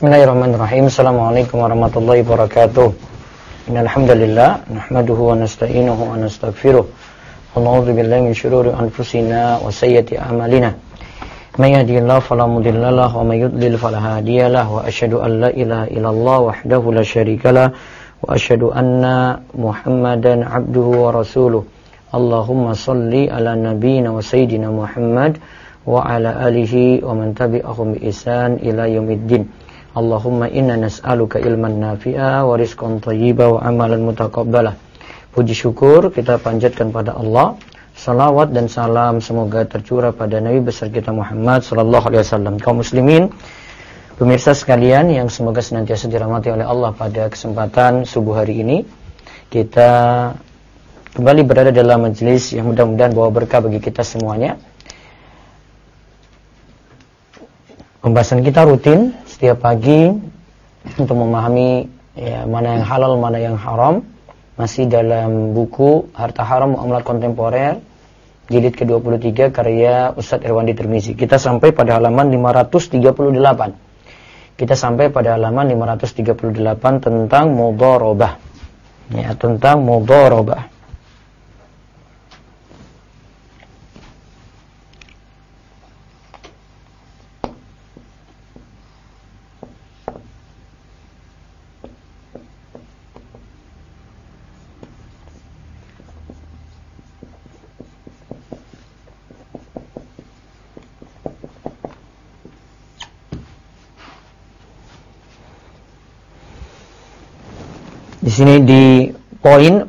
Bismillahirrahmanirrahim. Assalamualaikum warahmatullahi wabarakatuh. Innal hamdalillah nahmaduhu wa nasta'inuhu wa nastaghfiruh. Wa na'udzu billahi min shururi anfusina wa sayyiati a'malina. May yahdihillahu fala mudilla lahu wa may yudlil fala hadiya lahu. Wa asyhadu an la ilaha illallah wahdahu la syarika lah wa asyhadu anna Muhammadan 'abduhu wa rasuluh. Allahumma shalli ala nabiyyina wa sayyidina Muhammad wa ala alihi wa man tabi'ahum bi ihsan ila yaumiddin. Allahumma inna nas'aluka ilman nafi'a wa rizqan thayyiba wa amalan mutaqabbalah. Puji syukur kita panjatkan pada Allah. Salawat dan salam semoga tercurah pada Nabi besar kita Muhammad sallallahu alaihi wasallam. Kaum muslimin, pemirsa sekalian yang semoga senantiasa dirahmati oleh Allah, pada kesempatan subuh hari ini kita kembali berada dalam majelis yang mudah-mudahan bawa berkah bagi kita semuanya. Pembahasan kita rutin setiap pagi untuk memahami mana yang halal, mana yang haram, masih dalam buku Harta Haram Muamalat Kontemporer jilid ke-23 karya Ustadz Irwandi Tirmizi. Kita sampai pada halaman 538. Kita sampai pada halaman 538 tentang mudharabah. Ya, tentang mudharabah. Di sini di poin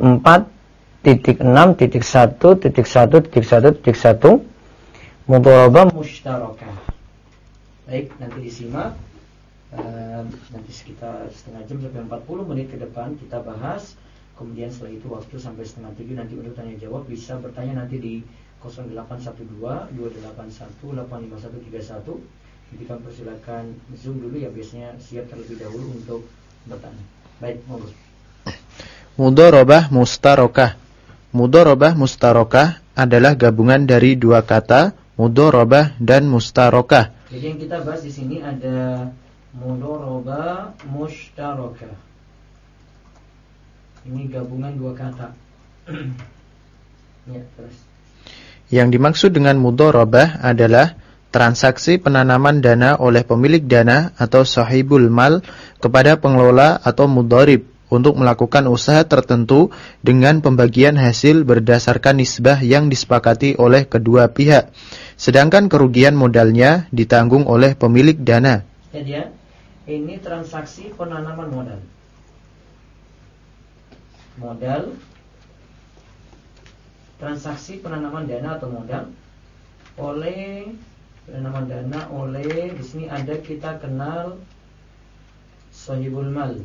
4.6.1.1.1.1 mudharabah mushtarakah. Baik, nanti disimak. Nanti sekitar setengah jam sampai 40 menit ke depan kita bahas. Kemudian setelah itu waktu sampai setengah 7 nanti untuk tanya jawab. Bisa bertanya nanti di 0812-281-85131. Nanti kami persilakan Zoom dulu ya, biasanya siap terlebih dahulu untuk bertanya. Baik, monggo. Mudharabah mustarokah. Mudharabah mustarokah adalah gabungan dari dua kata mudharabah dan mustarokah. Jadi yang kita bahas di sini ada mudharabah mustarokah. Ini gabungan dua kata. Ya, terus. Yang dimaksud dengan mudharabah adalah transaksi penanaman dana oleh pemilik dana atau sahibul mal kepada pengelola atau mudharib untuk melakukan usaha tertentu dengan pembagian hasil berdasarkan nisbah yang disepakati oleh kedua pihak. Sedangkan kerugian modalnya ditanggung oleh pemilik dana. Jadi ya, ini transaksi penanaman modal. Transaksi penanaman dana atau modal oleh di sini ada, kita kenal sahibul mal.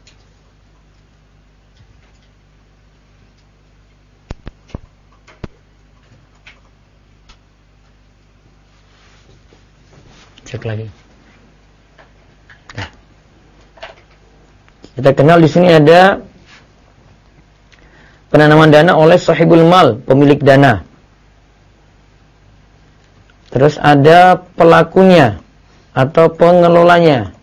Cek lagi. Nah. Kita kenal di sini ada penanaman dana oleh sahibul mal, pemilik dana. Terus ada pelakunya atau pengelolanya.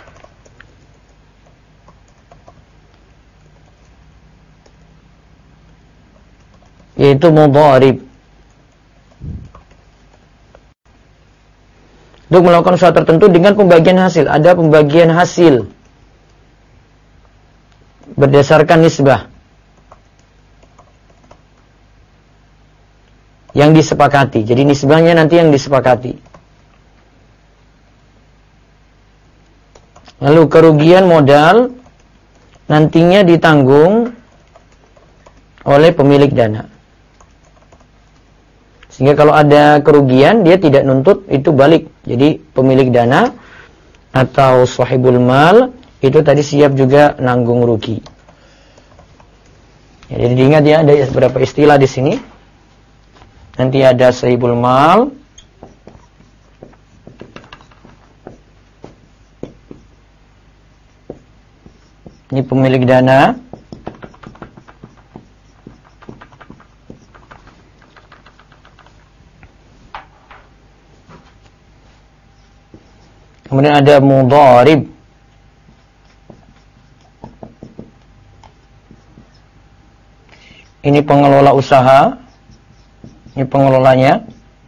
Yaitu mudharib. Untuk melakukan usaha tertentu dengan pembagian hasil. Ada pembagian hasil berdasarkan nisbah yang disepakati. Jadi nisbahnya nanti yang disepakati. Lalu kerugian modal nantinya ditanggung oleh pemilik dana. Sehingga kalau ada kerugian, dia tidak nuntut itu balik. Jadi pemilik dana atau sahibul mal itu tadi siap juga nanggung rugi. Ya, jadi diingat ya, ada beberapa istilah di sini. Nanti ada sahibul mal, ini pemilik dana. Kemudian ada mudharib. ini pengelola usaha, ini pengelolanya.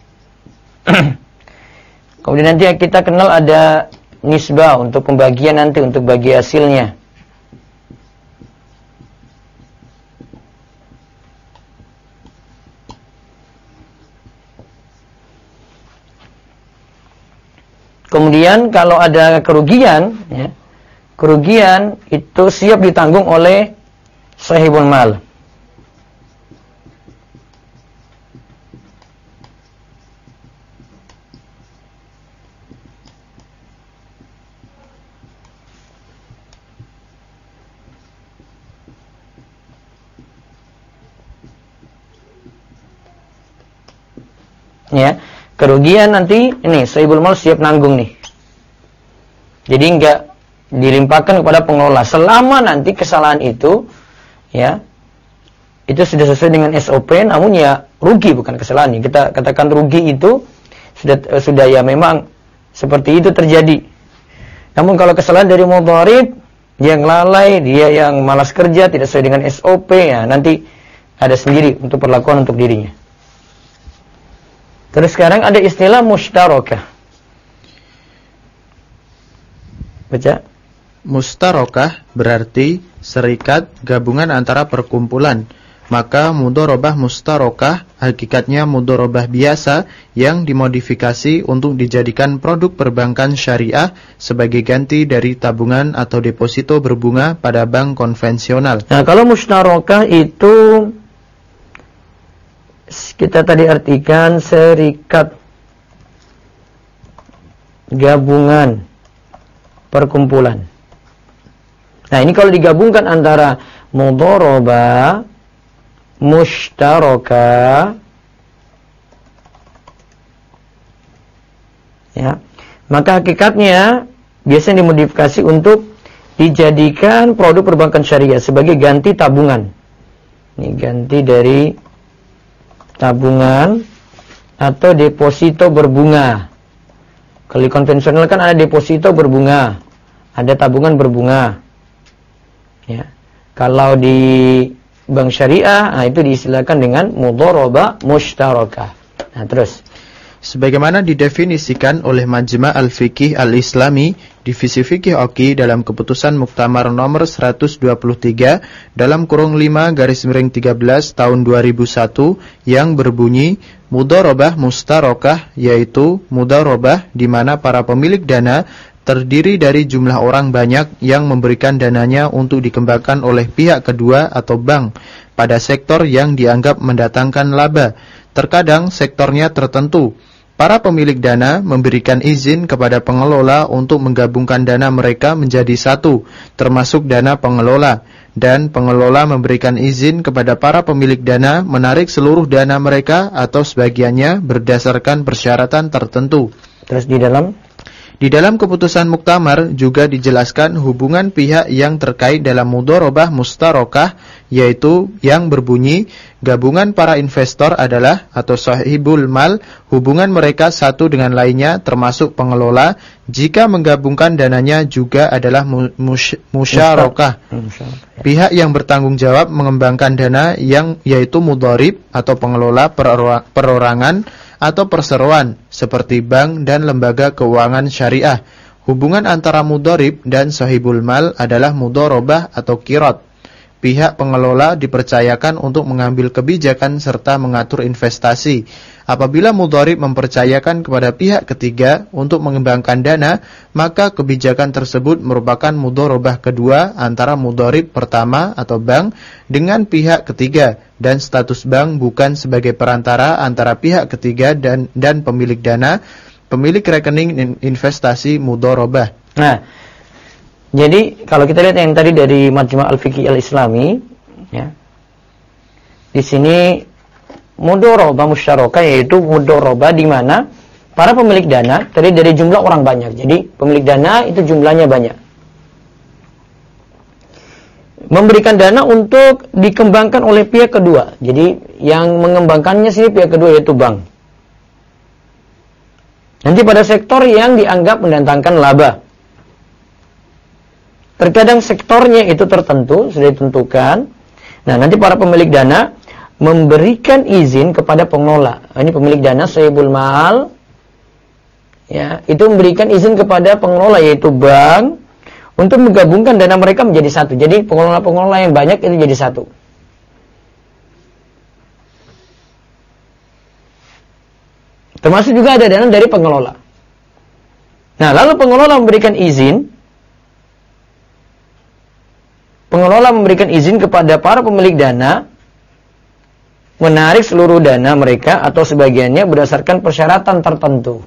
Kemudian nanti kita kenal ada nisbah untuk pembagian nanti, untuk bagi hasilnya. Kemudian kalau ada kerugian, ya, kerugian itu siap ditanggung oleh sahibul mal. Ya, kerugian nanti ini sahibul mal siap nanggung nih. Jadi enggak dilimpahkan kepada pengelola selama nanti kesalahan itu, ya, itu sudah sesuai dengan SOP, namun ya rugi bukan kesalahan. Kita katakan rugi itu sudah ya memang seperti itu terjadi. Namun kalau kesalahan dari mudharib, dia yang lalai, dia yang malas kerja, tidak sesuai dengan SOP, ya nanti ada sendiri untuk perlakuan untuk dirinya. Terus sekarang ada istilah mushtarakah. Baca. Mustarakah berarti serikat gabungan antara perkumpulan. Maka mudharabah mustarakah hakikatnya mudharabah biasa yang dimodifikasi untuk dijadikan produk perbankan syariah sebagai ganti dari tabungan atau deposito berbunga pada bank konvensional. Nah, kalau mustarakah itu kita tadi artikan serikat gabungan perkumpulan. Nah, ini kalau digabungkan antara mudharabah mushtarakah, ya, maka hakikatnya biasanya dimodifikasi untuk dijadikan produk perbankan syariah sebagai ganti tabungan. Ini ganti dari tabungan atau deposito berbunga. Kalau di konvensional kan ada deposito berbunga, ada tabungan berbunga. Ya. Kalau di bank syariah, nah itu diistilahkan dengan mudharabah mushtarakah. Nah, terus sebagaimana didefinisikan oleh Majma' al-Fiqih al-Islami, Divisi Fikih Oki dalam keputusan Muktamar nomor 123 dalam kurung 5/13 tahun 2001 yang berbunyi mudharabah mustarakah, yaitu mudharabah di mana para pemilik dana terdiri dari jumlah orang banyak yang memberikan dananya untuk dikembangkan oleh pihak kedua atau bank pada sektor yang dianggap mendatangkan laba. Terkadang sektornya tertentu. Para pemilik dana memberikan izin kepada pengelola untuk menggabungkan dana mereka menjadi satu, termasuk dana pengelola. Dan pengelola memberikan izin kepada para pemilik dana menarik seluruh dana mereka atau sebagiannya berdasarkan persyaratan tertentu. Terus di dalam keputusan Muktamar juga dijelaskan hubungan pihak yang terkait dalam mudharabah mustarakah, yaitu yang berbunyi gabungan para investor adalah atau sahibul mal, hubungan mereka satu dengan lainnya termasuk pengelola, jika menggabungkan dananya juga adalah musyarakah. Pihak yang bertanggung jawab mengembangkan dana yang yaitu mudharib atau pengelola perorangan atau perseroan seperti bank dan lembaga keuangan syariah. Hubungan antara mudharib dan sahibul mal adalah mudharabah atau qirat. Pihak pengelola dipercayakan untuk mengambil kebijakan serta mengatur investasi. Apabila mudharib mempercayakan kepada pihak ketiga untuk mengembangkan dana, maka kebijakan tersebut merupakan mudharabah kedua antara mudharib pertama atau bank dengan pihak ketiga, dan status bank bukan sebagai perantara antara pihak ketiga dan pemilik dana, pemilik rekening investasi mudharabah. Nah, jadi kalau kita lihat yang tadi dari Majma' al-Fiqih al-Islami, ya, di sini mudharabah musyarakah yaitu mudharabah di mana para pemilik dana terdiri dari jumlah orang banyak. Jadi pemilik dana itu jumlahnya banyak. Memberikan dana untuk dikembangkan oleh pihak kedua. Jadi yang mengembangkannya sini pihak kedua yaitu bank. Nanti pada sektor yang dianggap mendatangkan laba. Terkadang sektornya itu tertentu, sudah ditentukan. Nah, nanti para pemilik dana memberikan izin kepada pengelola. Ini pemilik dana sahibul mal, ya, itu memberikan izin kepada pengelola yaitu bank untuk menggabungkan dana mereka menjadi satu. Jadi pengelola-pengelola yang banyak itu jadi satu. Termasuk juga ada dana dari pengelola. Nah, lalu pengelola memberikan izin. Pengelola memberikan izin kepada para pemilik dana menarik seluruh dana mereka atau sebagiannya berdasarkan persyaratan tertentu.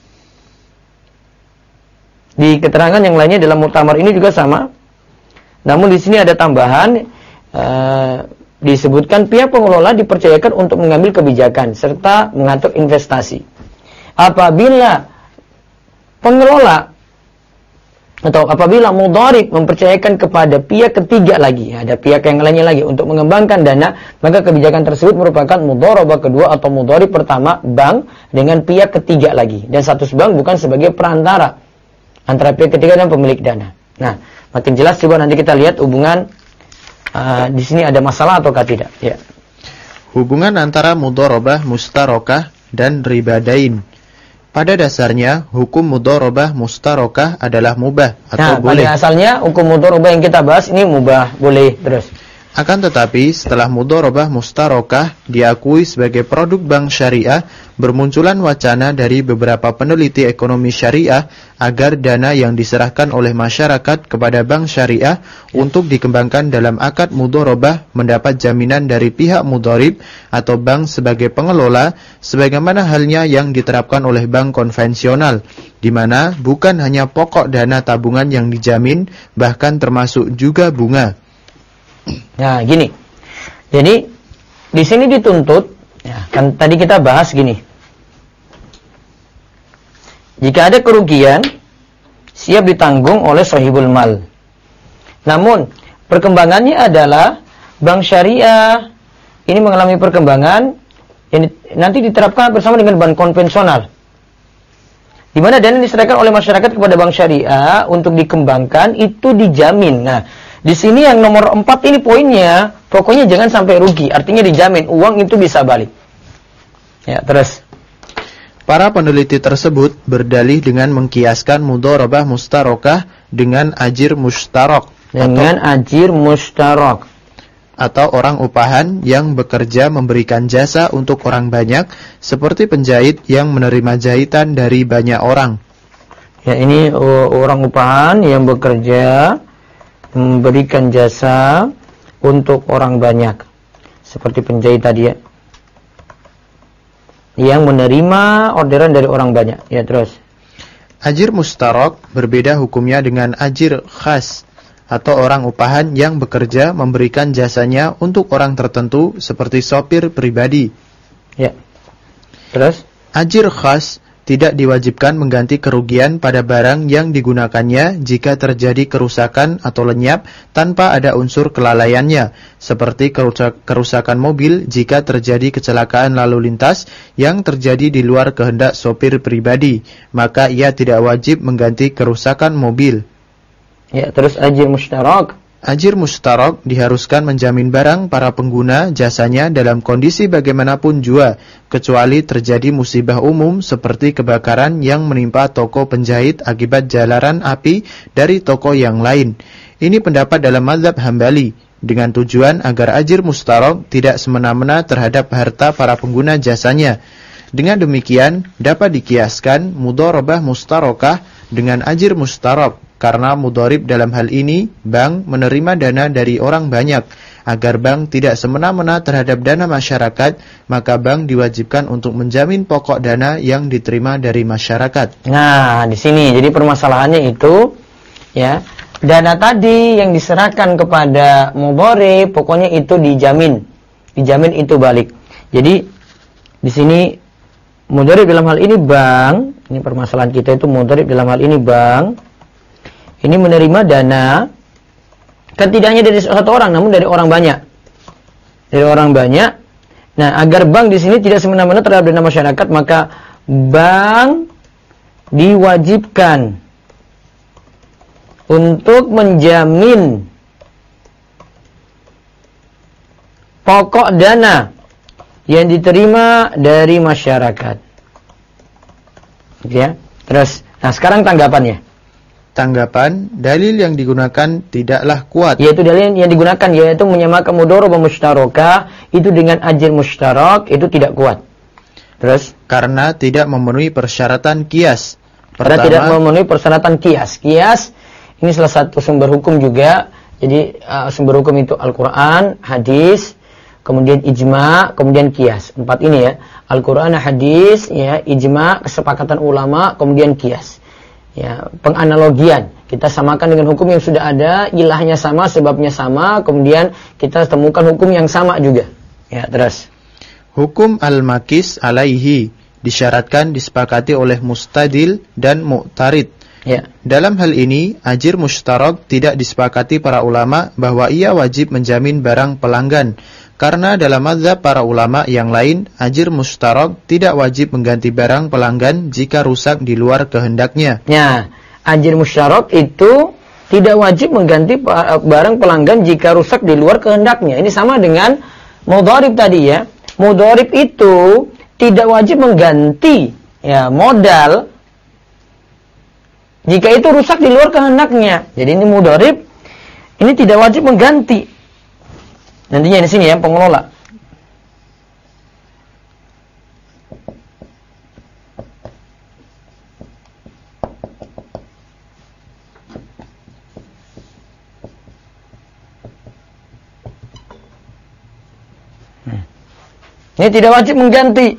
Di keterangan yang lainnya dalam muktamar ini juga sama. Namun di sini ada tambahan, disebutkan pihak pengelola dipercayakan untuk mengambil kebijakan serta mengatur investasi. Apabila pengelola atau apabila mudharib mempercayakan kepada pihak ketiga lagi, ada pihak yang lainnya lagi untuk mengembangkan dana, maka kebijakan tersebut merupakan mudharabah kedua atau mudharib pertama bank dengan pihak ketiga lagi, dan status bank bukan sebagai perantara antara pihak ketiga dan pemilik dana. Nah, makin jelas coba nanti kita lihat hubungan di sini ada masalah ataukah tidak, ya. Hubungan antara mudharabah mustarokah dan ribadain. Pada dasarnya, hukum mudharabah mustarokah adalah mubah atau boleh. Pada asalnya, hukum mudharabah yang kita bahas ini mubah, boleh, terus. Akan tetapi, setelah mudharabah mustarokah diakui sebagai produk bank syariah, bermunculan wacana dari beberapa peneliti ekonomi syariah agar dana yang diserahkan oleh masyarakat kepada bank syariah untuk dikembangkan dalam akad mudharabah mendapat jaminan dari pihak mudharib atau bank sebagai pengelola, sebagaimana halnya yang diterapkan oleh bank konvensional, di mana bukan hanya pokok dana tabungan yang dijamin, bahkan termasuk juga bunga. Nah, gini. Jadi di sini dituntut, ya, kan tadi kita bahas gini. Jika ada kerugian, siap ditanggung oleh sahibul mal. Namun, perkembangannya adalah bank syariah ini mengalami perkembangan yang nanti diterapkan bersama dengan bank konvensional. Di mana dana diserahkan oleh masyarakat kepada bank syariah untuk dikembangkan itu dijamin. Nah, di sini yang nomor 4 ini poinnya, pokoknya jangan sampai rugi. Artinya dijamin uang itu bisa balik. Ya, terus. Para peneliti tersebut berdalih dengan mengkiaskan mudharabah mustarokah dengan ajir mustarok. Dengan ajir mustarok. Atau orang upahan yang bekerja memberikan jasa untuk orang banyak, seperti penjahit yang menerima jahitan dari banyak orang. Ya, ini orang upahan yang bekerja memberikan jasa untuk orang banyak, seperti penjahit tadi, ya, yang menerima orderan dari orang banyak. Ya, terus. Ajir mustarok berbeda hukumnya dengan ajir khas, atau orang upahan yang bekerja memberikan jasanya untuk orang tertentu, seperti sopir pribadi. Ya. Terus. Ajir khas tidak diwajibkan mengganti kerugian pada barang yang digunakannya jika terjadi kerusakan atau lenyap tanpa ada unsur kelalaiannya, seperti kerusakan mobil jika terjadi kecelakaan lalu lintas yang terjadi di luar kehendak sopir pribadi, maka ia tidak wajib mengganti kerusakan mobil. Ya, terus ajir mustarok. Ajir mustarok diharuskan menjamin barang para pengguna jasanya dalam kondisi bagaimanapun jua, kecuali terjadi musibah umum seperti kebakaran yang menimpa toko penjahit akibat jalaran api dari toko yang lain. Ini pendapat dalam mazhab Hambali, dengan tujuan agar ajir mustarok tidak semena-mena terhadap harta para pengguna jasanya. Dengan demikian, dapat dikiaskan mudharabah mustarokah dengan ajir mustarok, karena mudharib dalam hal ini, bank menerima dana dari orang banyak. Agar bank tidak semena-mena terhadap dana masyarakat, maka bank diwajibkan untuk menjamin pokok dana yang diterima dari masyarakat. Nah, di sini jadi permasalahannya itu, ya, dana tadi yang diserahkan kepada mudharib, pokoknya itu dijamin itu balik. Jadi di sini mudharib dalam hal ini bank, ini permasalahan kita itu mudharib dalam hal ini bank. Ini menerima dana, kan tidak hanya dari satu orang, namun dari orang banyak. Dari orang banyak. Nah, agar bank di sini tidak semena-mena terhadap dana masyarakat, maka bank diwajibkan untuk menjamin pokok dana yang diterima dari masyarakat. Ya. Terus, nah sekarang tanggapannya. Tanggapan, dalil yang digunakan tidaklah kuat. Yaitu dalil yang digunakan yaitu menyamakan mudharabah mustarakah itu dengan ajir mustarak itu tidak kuat. Terus, karena tidak memenuhi persyaratan qiyas. Karena tidak memenuhi persyaratan qiyas. Qiyas ini salah satu sumber hukum juga. Jadi sumber hukum itu Al-Qur'an, hadis, kemudian ijma, kemudian qiyas. 4 ini ya. Al-Qur'an, hadis, ya, ijma, kesepakatan ulama, kemudian qiyas. Ya, penganalogian. Kita samakan dengan hukum yang sudah ada, ilahnya sama, sebabnya sama, kemudian kita temukan hukum yang sama juga. Ya, terus. Hukum al-makis alaihi disyaratkan disepakati oleh mustadil dan mu'tarid. Ya. Dalam hal ini, ajir mustarak tidak disepakati para ulama bahwa ia wajib menjamin barang pelanggan. Karena dalam mazhab para ulama yang lain, ajir mustarak tidak wajib mengganti barang pelanggan jika rusak di luar kehendaknya. Ya, ajir mustarak itu tidak wajib mengganti barang pelanggan jika rusak di luar kehendaknya. Ini sama dengan mudharib tadi ya. Mudharib itu tidak wajib mengganti ya modal jika itu rusak di luar kehendaknya. Jadi ini mudharib ini tidak wajib mengganti. Nantinya di sini ya pengelola. Ini tidak wajib mengganti.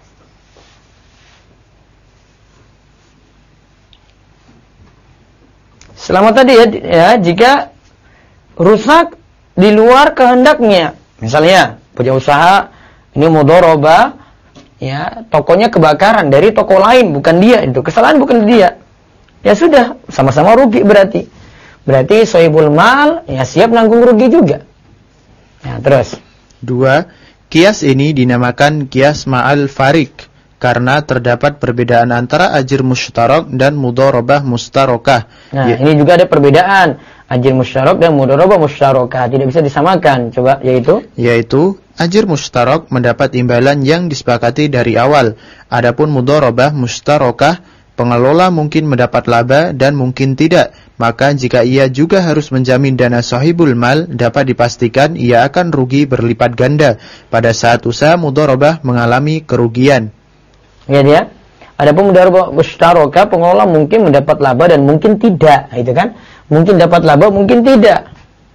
Selama tadi ya jika rusak di luar kehendaknya. Misalnya, punya usaha, ini mudharabah, ya, tokonya kebakaran dari toko lain, bukan dia, itu kesalahan bukan dia. Ya sudah, sama-sama rugi berarti. Berarti sahibul mal, ya siap nanggung rugi juga. Ya, terus. 2. Qiyas ini dinamakan qiyas ma'al farik, karena terdapat perbedaan antara ajir mustarak dan mudharabah mustarakah. Nah, ini juga ada perbedaan. Ajir musyarak dan mudharabah musyarakah tidak bisa disamakan. Coba yaitu ajir musyarak mendapat imbalan yang disepakati dari awal. Adapun mudharabah musyarakah pengelola mungkin mendapat laba dan mungkin tidak. Maka jika ia juga harus menjamin dana sahibul mal, dapat dipastikan ia akan rugi berlipat ganda pada saat usaha mudharabah mengalami kerugian. Ya dia. Adapun mudharabah musyarakah pengelola mungkin mendapat laba dan mungkin tidak, itu kan? Mungkin dapat laba, mungkin tidak.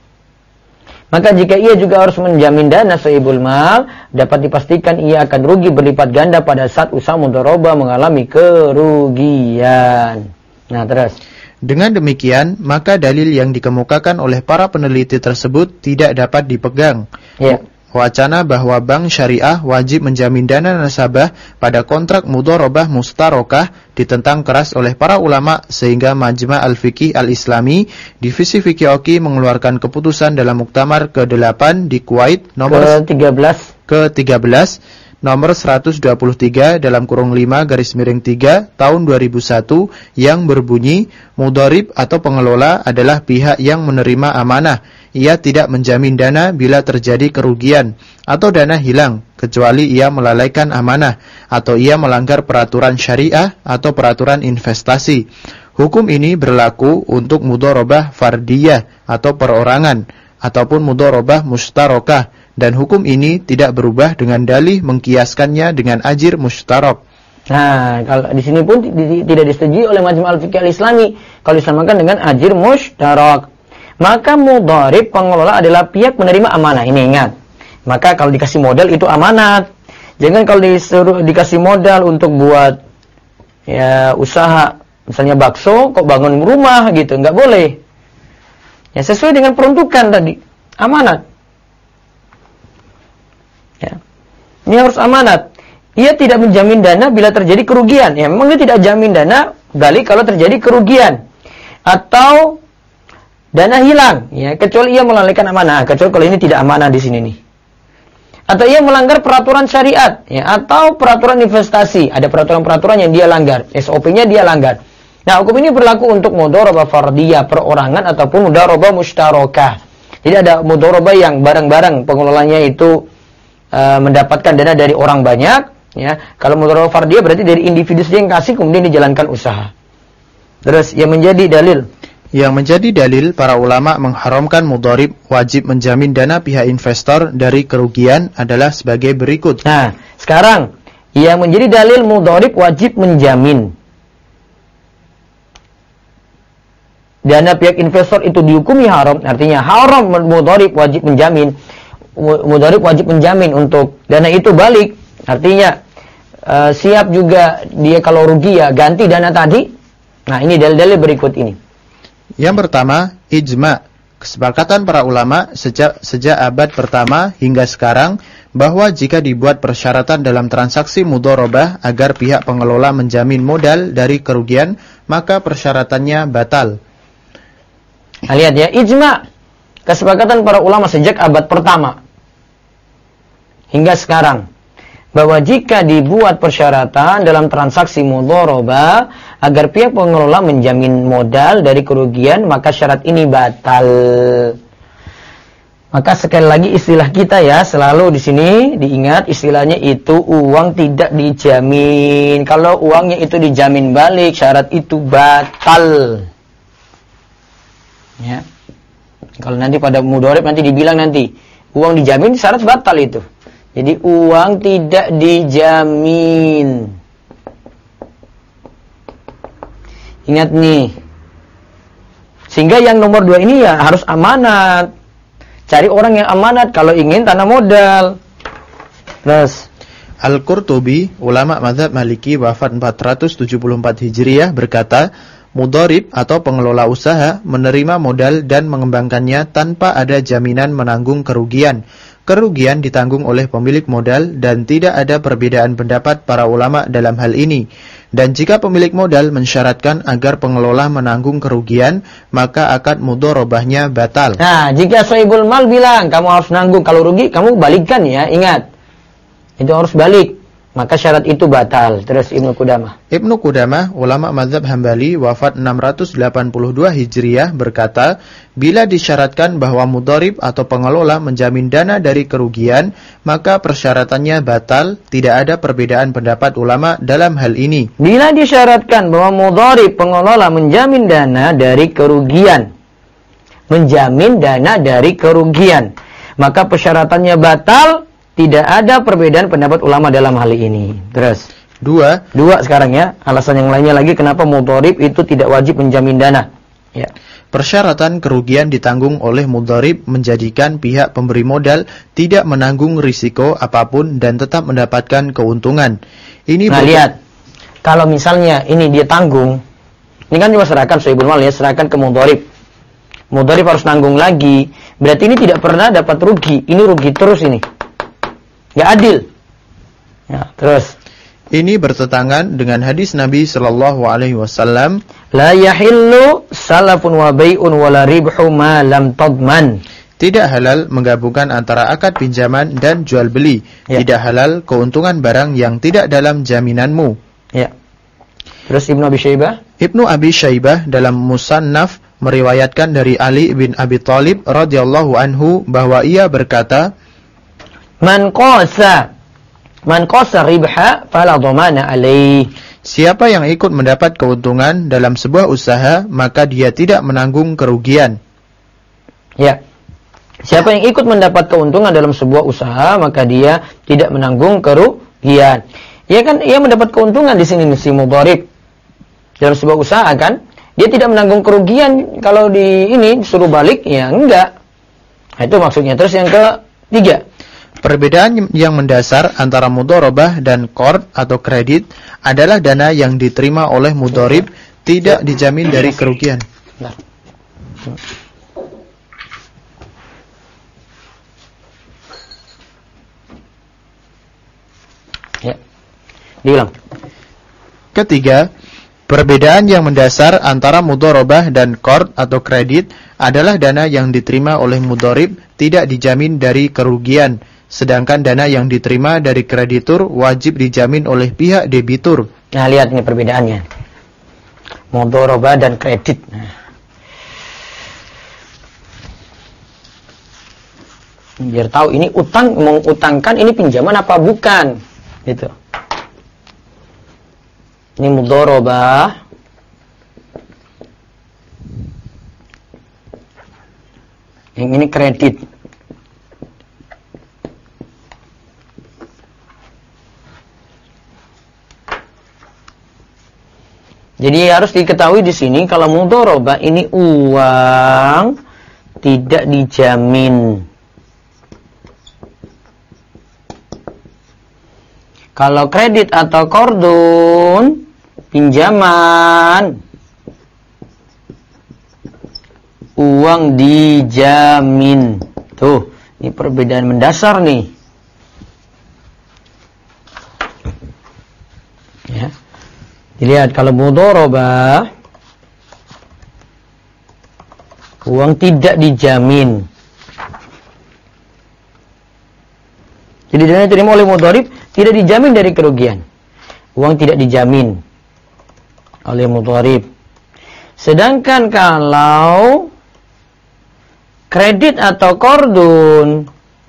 Maka jika ia juga harus menjamin dana sahibul mal, dapat dipastikan ia akan rugi berlipat ganda pada saat usaha mudharabah mengalami kerugian. Nah, terus. Dengan demikian, maka dalil yang dikemukakan oleh para peneliti tersebut tidak dapat dipegang. Ya. Wacana bahwa bank syariah wajib menjamin dana nasabah pada kontrak mudharabah mustarakah ditentang keras oleh para ulama sehingga Majma' al-Fiqih al-Islami Divisi Fiqih Oki mengeluarkan keputusan dalam Muktamar ke-8 di Kuwait nomor ke-13 nomor 123 dalam kurung 5/3 tahun 2001 yang berbunyi mudharib atau pengelola adalah pihak yang menerima amanah. Ia tidak menjamin dana bila terjadi kerugian atau dana hilang kecuali ia melalaikan amanah atau ia melanggar peraturan syariah atau peraturan investasi. Hukum ini berlaku untuk mudharabah fardiyah atau perorangan ataupun mudharabah mustarakah dan hukum ini tidak berubah dengan dalih mengkiaskannya dengan ajir mustarak. Nah, kalau di sini pun tidak disetujui oleh Majma' al-Fiqih al-Islami kalau disamakan dengan ajir mustarak. Maka mudharib pengelola adalah pihak menerima amanah. Ini ingat. Maka kalau dikasih modal itu amanat. Jangan kalau dikasih modal untuk buat ya usaha, misalnya bakso, kok bangun rumah gitu, nggak boleh. Ya sesuai dengan peruntukan tadi, amanat. Ya. Ini harus amanat. Ia tidak menjamin dana bila terjadi kerugian. Ya memang dia tidak jamin dana balik kalau terjadi kerugian atau dana hilang, ya kecuali ia melalaikan amanah. Kecuali kalau ini tidak amanah di sini nih. Atau ia melanggar peraturan syariat, ya atau peraturan investasi. Ada peraturan-peraturan yang dia langgar, SOP-nya dia langgar. Nah, hukum ini berlaku untuk mudharabah fardiyah perorangan ataupun mudharabah mustarakah. Jadi ada mudharabah yang barang-barang pengelolanya itu mendapatkan dana dari orang banyak, ya. Kalau mudharabah fardiyah berarti dari individu saja yang kasih kemudian dijalankan usaha. Terus yang menjadi dalil. Yang menjadi dalil para ulama mengharamkan mudharib wajib menjamin dana pihak investor dari kerugian adalah sebagai berikut. Nah, sekarang yang menjadi dalil mudharib wajib menjamin dana pihak investor itu dihukumi haram, artinya haram mudharib wajib menjamin. Mudharib wajib menjamin untuk dana itu balik, artinya siap juga dia kalau rugi ya ganti dana tadi. Nah, ini dalil-dalil berikut ini. Yang pertama, ijma, kesepakatan para ulama sejak abad pertama hingga sekarang bahwa jika dibuat persyaratan dalam transaksi mudharabah agar pihak pengelola menjamin modal dari kerugian, maka persyaratannya batal. Nah, lihat ya, ijma, kesepakatan para ulama sejak abad pertama hingga sekarang bahwa jika dibuat persyaratan dalam transaksi mudharabah agar pihak pengelola menjamin modal dari kerugian, maka syarat ini batal. Maka sekali lagi istilah kita ya, selalu di sini diingat istilahnya itu uang tidak dijamin. Kalau uangnya itu dijamin balik, syarat itu batal. Ya. Kalau nanti pada mudharib nanti dibilang nanti uang dijamin, syarat batal itu. Jadi uang tidak dijamin. Ingat nih. Sehingga yang nomor 2 ini ya harus amanat. Cari orang yang amanat kalau ingin tanam modal. Terus Al-Qurtubi, ulama mazhab Maliki wafat 474 Hijriah berkata, mudharib atau pengelola usaha menerima modal dan mengembangkannya tanpa ada jaminan menanggung kerugian. Kerugian ditanggung oleh pemilik modal dan tidak ada perbedaan pendapat para ulama dalam hal ini. Dan jika pemilik modal mensyaratkan agar pengelola menanggung kerugian, maka akad mudharabahnya batal. Nah, jika sahibul mal bilang kamu harus nanggung, kalau rugi kamu balikkan ya, ingat. Itu harus balik. Maka syarat itu batal. Terus Ibnu Qudamah. Ibnu Qudamah, ulama mazhab Hambali wafat 682 Hijriah berkata, bila disyaratkan bahwa mudharib atau pengelola menjamin dana dari kerugian, maka persyaratannya batal, tidak ada perbedaan pendapat ulama dalam hal ini. Bila disyaratkan bahwa mudharib pengelola menjamin dana dari kerugian, maka persyaratannya batal. Tidak ada perbedaan pendapat ulama dalam hal ini. Terus. Dua sekarang ya. Alasan yang lainnya lagi kenapa mudharib itu tidak wajib menjamin dana. Ya. Persyaratan kerugian ditanggung oleh mudharib menjadikan pihak pemberi modal tidak menanggung risiko apapun dan tetap mendapatkan keuntungan. Ini lihat. Kalau misalnya ini dia tanggung. Ini kan cuma serahkan sahibul mal ya, serahkan ke mudharib. Mudharib harus nanggung lagi. Berarti ini tidak pernah dapat rugi. Ini rugi terus ini. Nggak adil. Ya, terus. Ini bertentangan dengan hadis Nabi sallallahu alaihi wasallam, la yahillu salafun wa bai'un wa la ribhu ma lam tadman. Tidak halal menggabungkan antara akad pinjaman dan jual beli. Ya. Tidak halal keuntungan barang yang tidak dalam jaminanmu. Ya. Terus Ibnu Abi Syaibah dalam Musannaf meriwayatkan dari Ali bin Abi Thalib radhiyallahu anhu bahwa ia berkata, Man qasa ribha fala dhamana alaih. Siapa yang ikut mendapat keuntungan dalam sebuah usaha, maka dia tidak menanggung kerugian. Ya. Siapa yang ikut mendapat keuntungan dalam sebuah usaha, maka dia tidak menanggung kerugian. Ya kan, ia mendapat keuntungan di sini si mudharib dalam sebuah usaha kan? Dia tidak menanggung kerugian kalau di ini disuruh balik, ya enggak. Nah, itu maksudnya. Terus yang ketiga, perbedaan yang mendasar antara mudharabah dan qard atau kredit adalah dana yang diterima oleh mudharib tidak dijamin dari kerugian. Ya. Diulang. Ketiga, perbedaan yang mendasar antara mudharabah dan qard atau kredit adalah dana yang diterima oleh mudharib tidak dijamin dari kerugian. Sedangkan dana yang diterima dari kreditur wajib dijamin oleh pihak debitur. Nah, lihat ini perbedaannya. Mudharabah dan kredit. Biar tahu ini utang, mengutangkan ini pinjaman apa bukan. Gitu. Ini mudharabah. Yang ini kredit. Jadi harus diketahui di sini kalau mudharabah ini uang tidak dijamin. Kalau kredit atau qardun, pinjaman, uang dijamin. Tuh, ini perbedaan mendasar nih. Ya. Dilihat kalau mudharabah, uang tidak dijamin. Jadi dana diterima oleh mudharib tidak dijamin dari kerugian. Uang tidak dijamin oleh mudharib. Sedangkan kalau kredit atau qardun,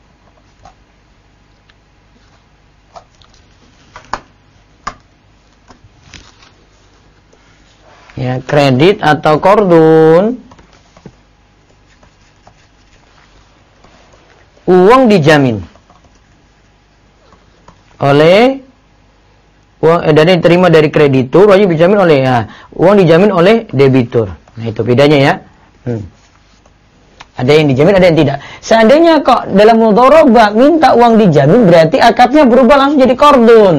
ya, kredit atau qardun, uang dijamin oleh uang, dana diterima dari kreditur wajib dijamin oleh, uang dijamin oleh debitur. Nah, itu bedanya ya. Ada yang dijamin, ada yang tidak. Seandainya kok dalam mudharabah minta uang dijamin, berarti akadnya berubah langsung jadi qardun.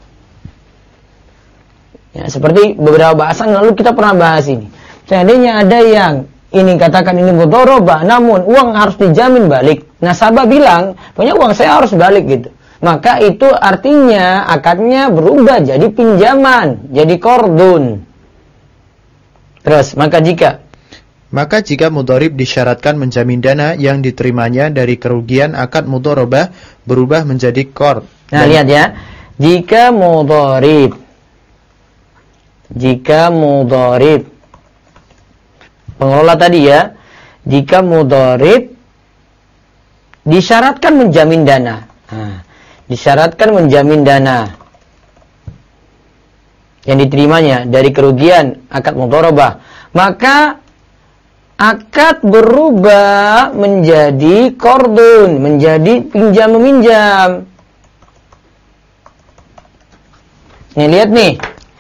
Ya, seperti beberapa bahasan lalu kita pernah bahas ini. Seandainya ada yang ini katakan ini mudharabah, namun uang harus dijamin balik. Nasabah bilang, pokoknya uang saya harus balik gitu. Maka itu artinya akadnya berubah jadi pinjaman, jadi qardun. Terus, maka jika mudharib disyaratkan menjamin dana yang diterimanya dari kerugian akad mudharabah berubah menjadi qard. Nah, lihat ya. Jika mudharib pengelola tadi ya, jika mudharib disyaratkan menjamin dana. Disyaratkan menjamin dana yang diterimanya dari kerugian akad mudharabah, maka akad berubah menjadi qardun, menjadi pinjam meminjam. Nih, lihat nih.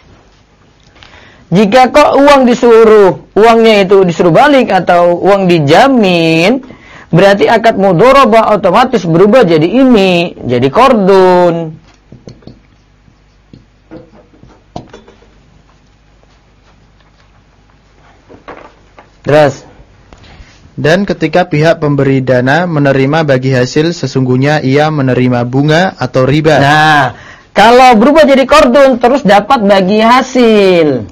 Jika kok uangnya itu disuruh balik atau uang dijamin, berarti akad mudharabah otomatis berubah jadi ini, jadi qardun. Terus, dan ketika pihak pemberi dana menerima bagi hasil, sesungguhnya ia menerima bunga atau riba. Nah, kalau berubah jadi qardun terus dapat bagi hasil.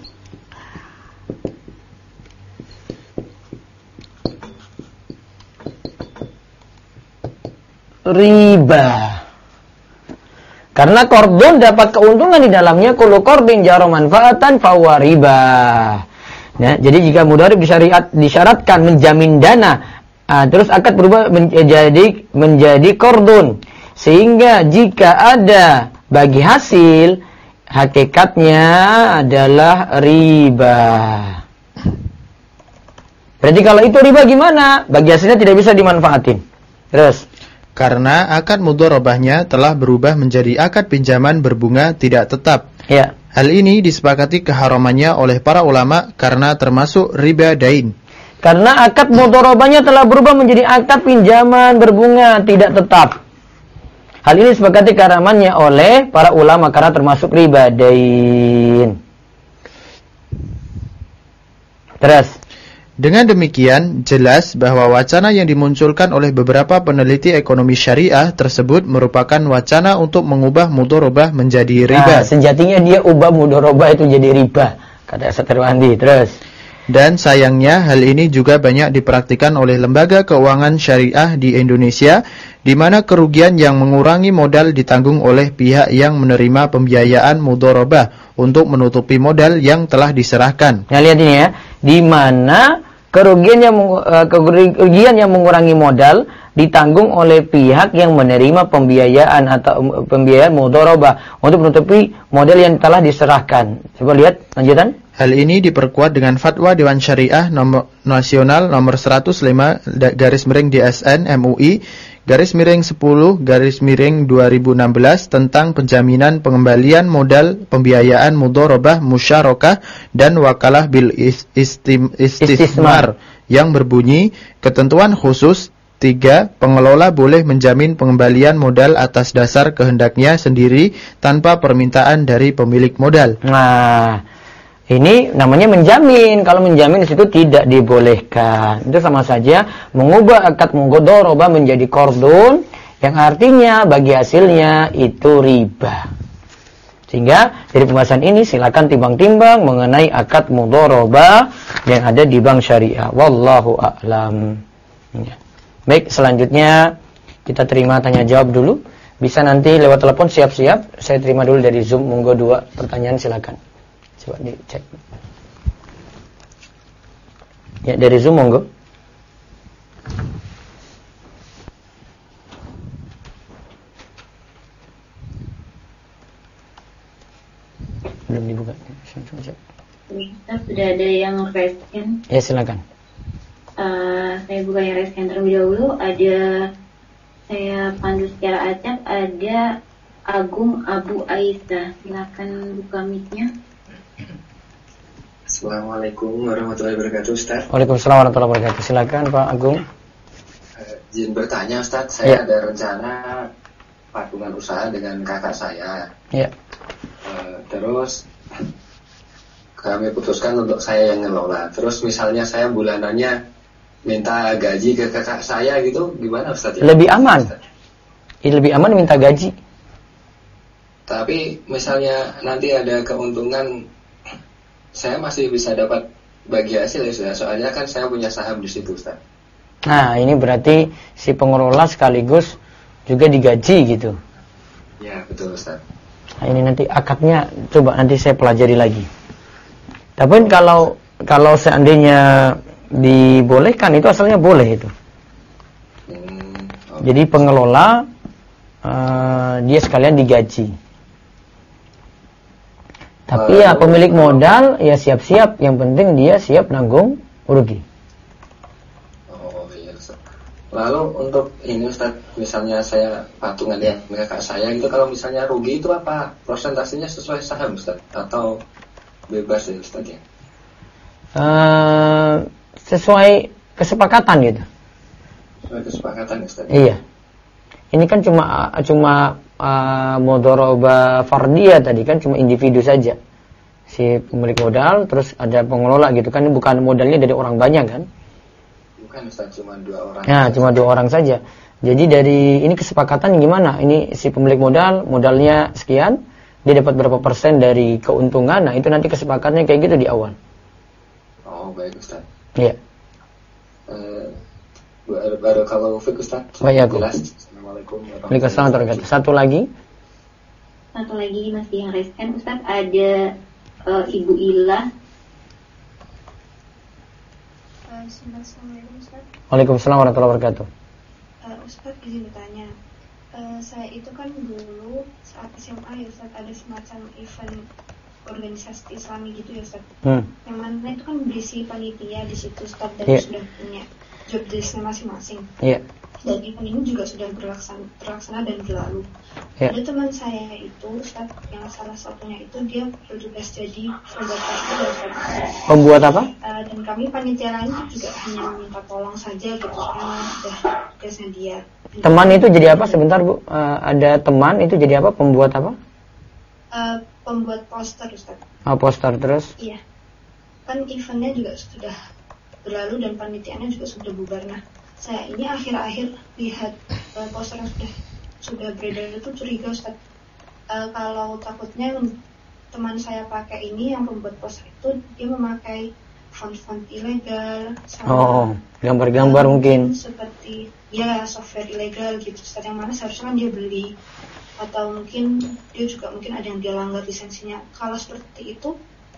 Riba. Karena qardun dapat keuntungan di dalamnya, kullu qardin jara manfaatan fahuwa riba. Ya, jadi jika mudharib disyaratkan menjamin dana, terus akad berubah menjadi qardun. Sehingga jika ada bagi hasil, hakikatnya adalah riba. Berarti kalau itu riba gimana? Bagi hasilnya tidak bisa dimanfaatin. Terus, karena akad mudharabahnya telah berubah menjadi akad pinjaman berbunga tidak tetap. Ya. Hal ini disepakati keharamannya oleh para ulama karena termasuk riba dain. Karena akad mudharabahnya telah berubah menjadi akad pinjaman berbunga tidak tetap. Hal ini disepakati keharamannya oleh para ulama karena termasuk riba dain. Terus, dengan demikian, jelas bahwa wacana yang dimunculkan oleh beberapa peneliti ekonomi syariah tersebut merupakan wacana untuk mengubah mudharabah menjadi riba. Sejatinya dia ubah mudharabah itu jadi riba, kata Satriwandi. Terus, dan sayangnya hal ini juga banyak dipraktikkan oleh lembaga keuangan syariah di Indonesia, di mana kerugian yang mengurangi modal ditanggung oleh pihak yang menerima pembiayaan mudharabah untuk menutupi modal yang telah diserahkan. Nah, lihat ini ya, di mana kerugian yang mengurangi modal ditanggung oleh pihak yang menerima pembiayaan atau pembiayaan mudharabah untuk menutupi modal yang telah diserahkan. Coba lihat lanjutan. Hal ini diperkuat dengan Fatwa Dewan Syariah Nasional nomor 105 /DSN MUI /10/2016 tentang penjaminan pengembalian modal pembiayaan mudharabah musyarakah dan wakalah bil istismar yang berbunyi ketentuan khusus 3. Pengelola boleh menjamin pengembalian modal atas dasar kehendaknya sendiri tanpa permintaan dari pemilik modal. Nah, ini namanya menjamin. Kalau menjamin di situ tidak dibolehkan. Itu sama saja mengubah akad mudharabah menjadi qardun yang artinya bagi hasilnya itu riba. Sehingga dari pembahasan ini silakan timbang-timbang mengenai akad mudharabah yang ada di bank syariah. Wallahu a'lam. Ya. Baik, selanjutnya kita terima tanya jawab dulu. Bisa nanti lewat telepon siap-siap. Saya terima dulu dari Zoom. Monggo 2 pertanyaan silakan. Coba dicek. Ya, dari Zoom monggo. Belum dibuka. Kita sudah ada yang raise hand. Ya, silakan. Saya buka yang raise hand terlebih dahulu. Ada saya pandu secara acak. Ada Agung Abu Aisyah. Silakan buka mic-nya. Assalamualaikum warahmatullahi wabarakatuh, Ustaz. Waalaikumsalam warahmatullahi wabarakatuh. Silakan Pak Agung. Izin bertanya, Ustaz. Saya Ya. ada rencana patungan usaha dengan kakak saya. Ya. Terus kami putuskan untuk saya yang ngelola. Terus misalnya saya bulanannya minta gaji ke kakak saya gitu, gimana Ustaz? Lebih aman. Lebih aman minta gaji. Tapi misalnya nanti ada keuntungan, saya masih bisa dapat bagi hasil ya Ustaz. Soalnya kan saya punya saham di situ, Ustaz. Nah, ini berarti si pengelola sekaligus juga digaji gitu. Ya, betul Ustaz. Nah, ini nanti akadnya coba nanti saya pelajari lagi. Tapi kalau seandainya dibolehkan itu asalnya boleh itu. Jadi pengelola dia sekalian digaji. Tapi ya pemilik modal ya siap-siap, yang penting dia siap nanggung rugi. Oh iya Ustaz. Lalu untuk ini Ustaz, misalnya saya patungan ya kakak saya itu, kalau misalnya rugi itu apa persentasenya sesuai saham Ustaz atau bebas ya Ustaz ya? Sesuai kesepakatan gitu. Sesuai kesepakatan ya Ustaz. Iya. Ini kan cuma mudharabah fardiyah tadi kan cuma individu saja. Si pemilik modal terus ada pengelola gitu kan, bukan modalnya dari orang banyak kan? Bukan Ustaz, cuma 2 orang. Nah, cuma 2 orang saja. Jadi dari ini kesepakatan gimana? Ini si pemilik modalnya sekian, dia dapat berapa persen dari keuntungan. Nah, itu nanti kesepakatannya kayak gitu di awal. Oh, baik Ustaz. Iya. Barakallahu fiik Ustaz. Baik, Jelas. Assalamualaikum warahmatullahi Waalaikumsalam warahmatullahi wabarakatuh. Satu lagi masih yang raise hand Ustaz. Ada Ibu Ila. Assalamualaikum Ustaz. Waalaikumsalam warahmatullahi wabarakatuh. Ustaz izin bertanya. Saya itu kan dulu saat SMA ya Ustaz, ada semacam event organisasi Islami gitu ya Ustaz. Yang mana itu kan berisi panitia di situ Ustaz, dan sudah punya job desk-nya masing-masing. Iya. Dan event ini juga sudah terlaksana dan berlalu. Ada teman saya itu Ustaz, yang salah satunya itu dia bertugas jadi fasilitator Ustaz. Pembuat apa? Dan kami panitia lain juga hanya minta tolong saja gitu, karena sudah tugasnya dia. Teman itu jadi apa? Sebentar Bu, ada teman itu jadi apa? Pembuat apa? Pembuat poster Ustaz. Poster terus? Iya. Kan eventnya juga sudah berlalu dan panitianya juga sudah bubar. Nah, saya ini akhir-akhir lihat poster yang sudah beredar itu curiga Ustaz. Kalau takutnya teman saya pakai ini, yang pembuat poster itu dia memakai font-font ilegal, gambar-gambar mungkin seperti ya software ilegal gitu Ustaz, yang mana seharusnya kan dia beli, atau mungkin dia juga mungkin ada yang dia langgar lisensinya. Kalau seperti itu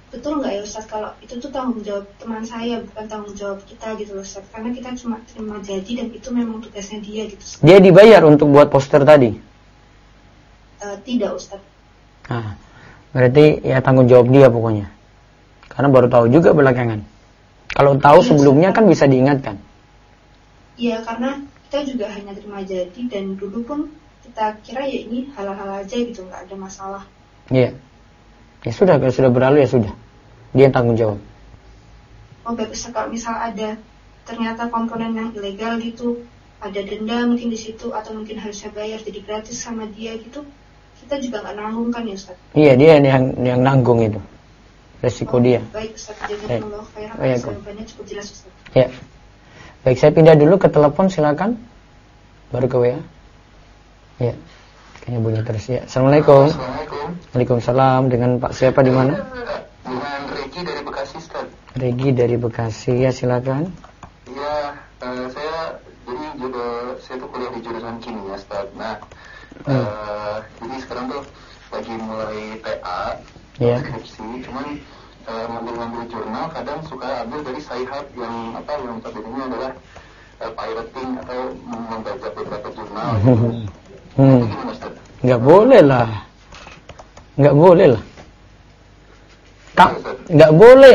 betul nggak ya Ustaz kalau itu tuh tanggung jawab teman saya bukan tanggung jawab kita gitu loh Ustaz, karena kita cuma terima gaji dan itu memang tugasnya dia gitu Ustaz. Dia dibayar untuk buat poster tadi? Tidak Ustaz. Nah, berarti ya tanggung jawab dia pokoknya. Karena baru tahu juga belakangan. Kalau tahu sebelumnya kan bisa diingatkan. Iya, karena kita juga hanya terima jadi dan dulu pun kita kira ya ini hal-hal aja gitu, nggak ada masalah. Iya. Ya sudah, kalau sudah berlalu ya sudah. Dia yang tanggung jawab. Oh baik Ustaz, kalau misal ada ternyata komponen yang ilegal gitu, ada denda mungkin di situ atau mungkin harusnya bayar jadi gratis sama dia gitu, kita juga nggak nanggung kan ya Ustaz? Iya, dia yang nanggung itu. Resiko dia. Baik Ustaz, jazakumullah khairan. Jawabannya cukup jelas Ustaz. Ya. Baik, saya pindah dulu ke telepon, silakan. Baru ke WA. Ya. Kayaknya bunyi terus ya. Assalamualaikum. Waalaikumsalam. Dengan Pak siapa di mana? Dengan Regi dari Bekasi, Ustaz. Regi dari Bekasi, ya silakan. Iya, saya tuh kuliah di jurusan kimia, Ustaz. Nah, jadi sekarang tuh lagi mulai TA, skripsi, cuman ngambil jurnal kadang suka ambil dari Saihat yang notabene adalah pirating atau membaca beberapa jurnal. Gimana, Ustaz? Nggak boleh lah. Nggak boleh lah. Nggak boleh.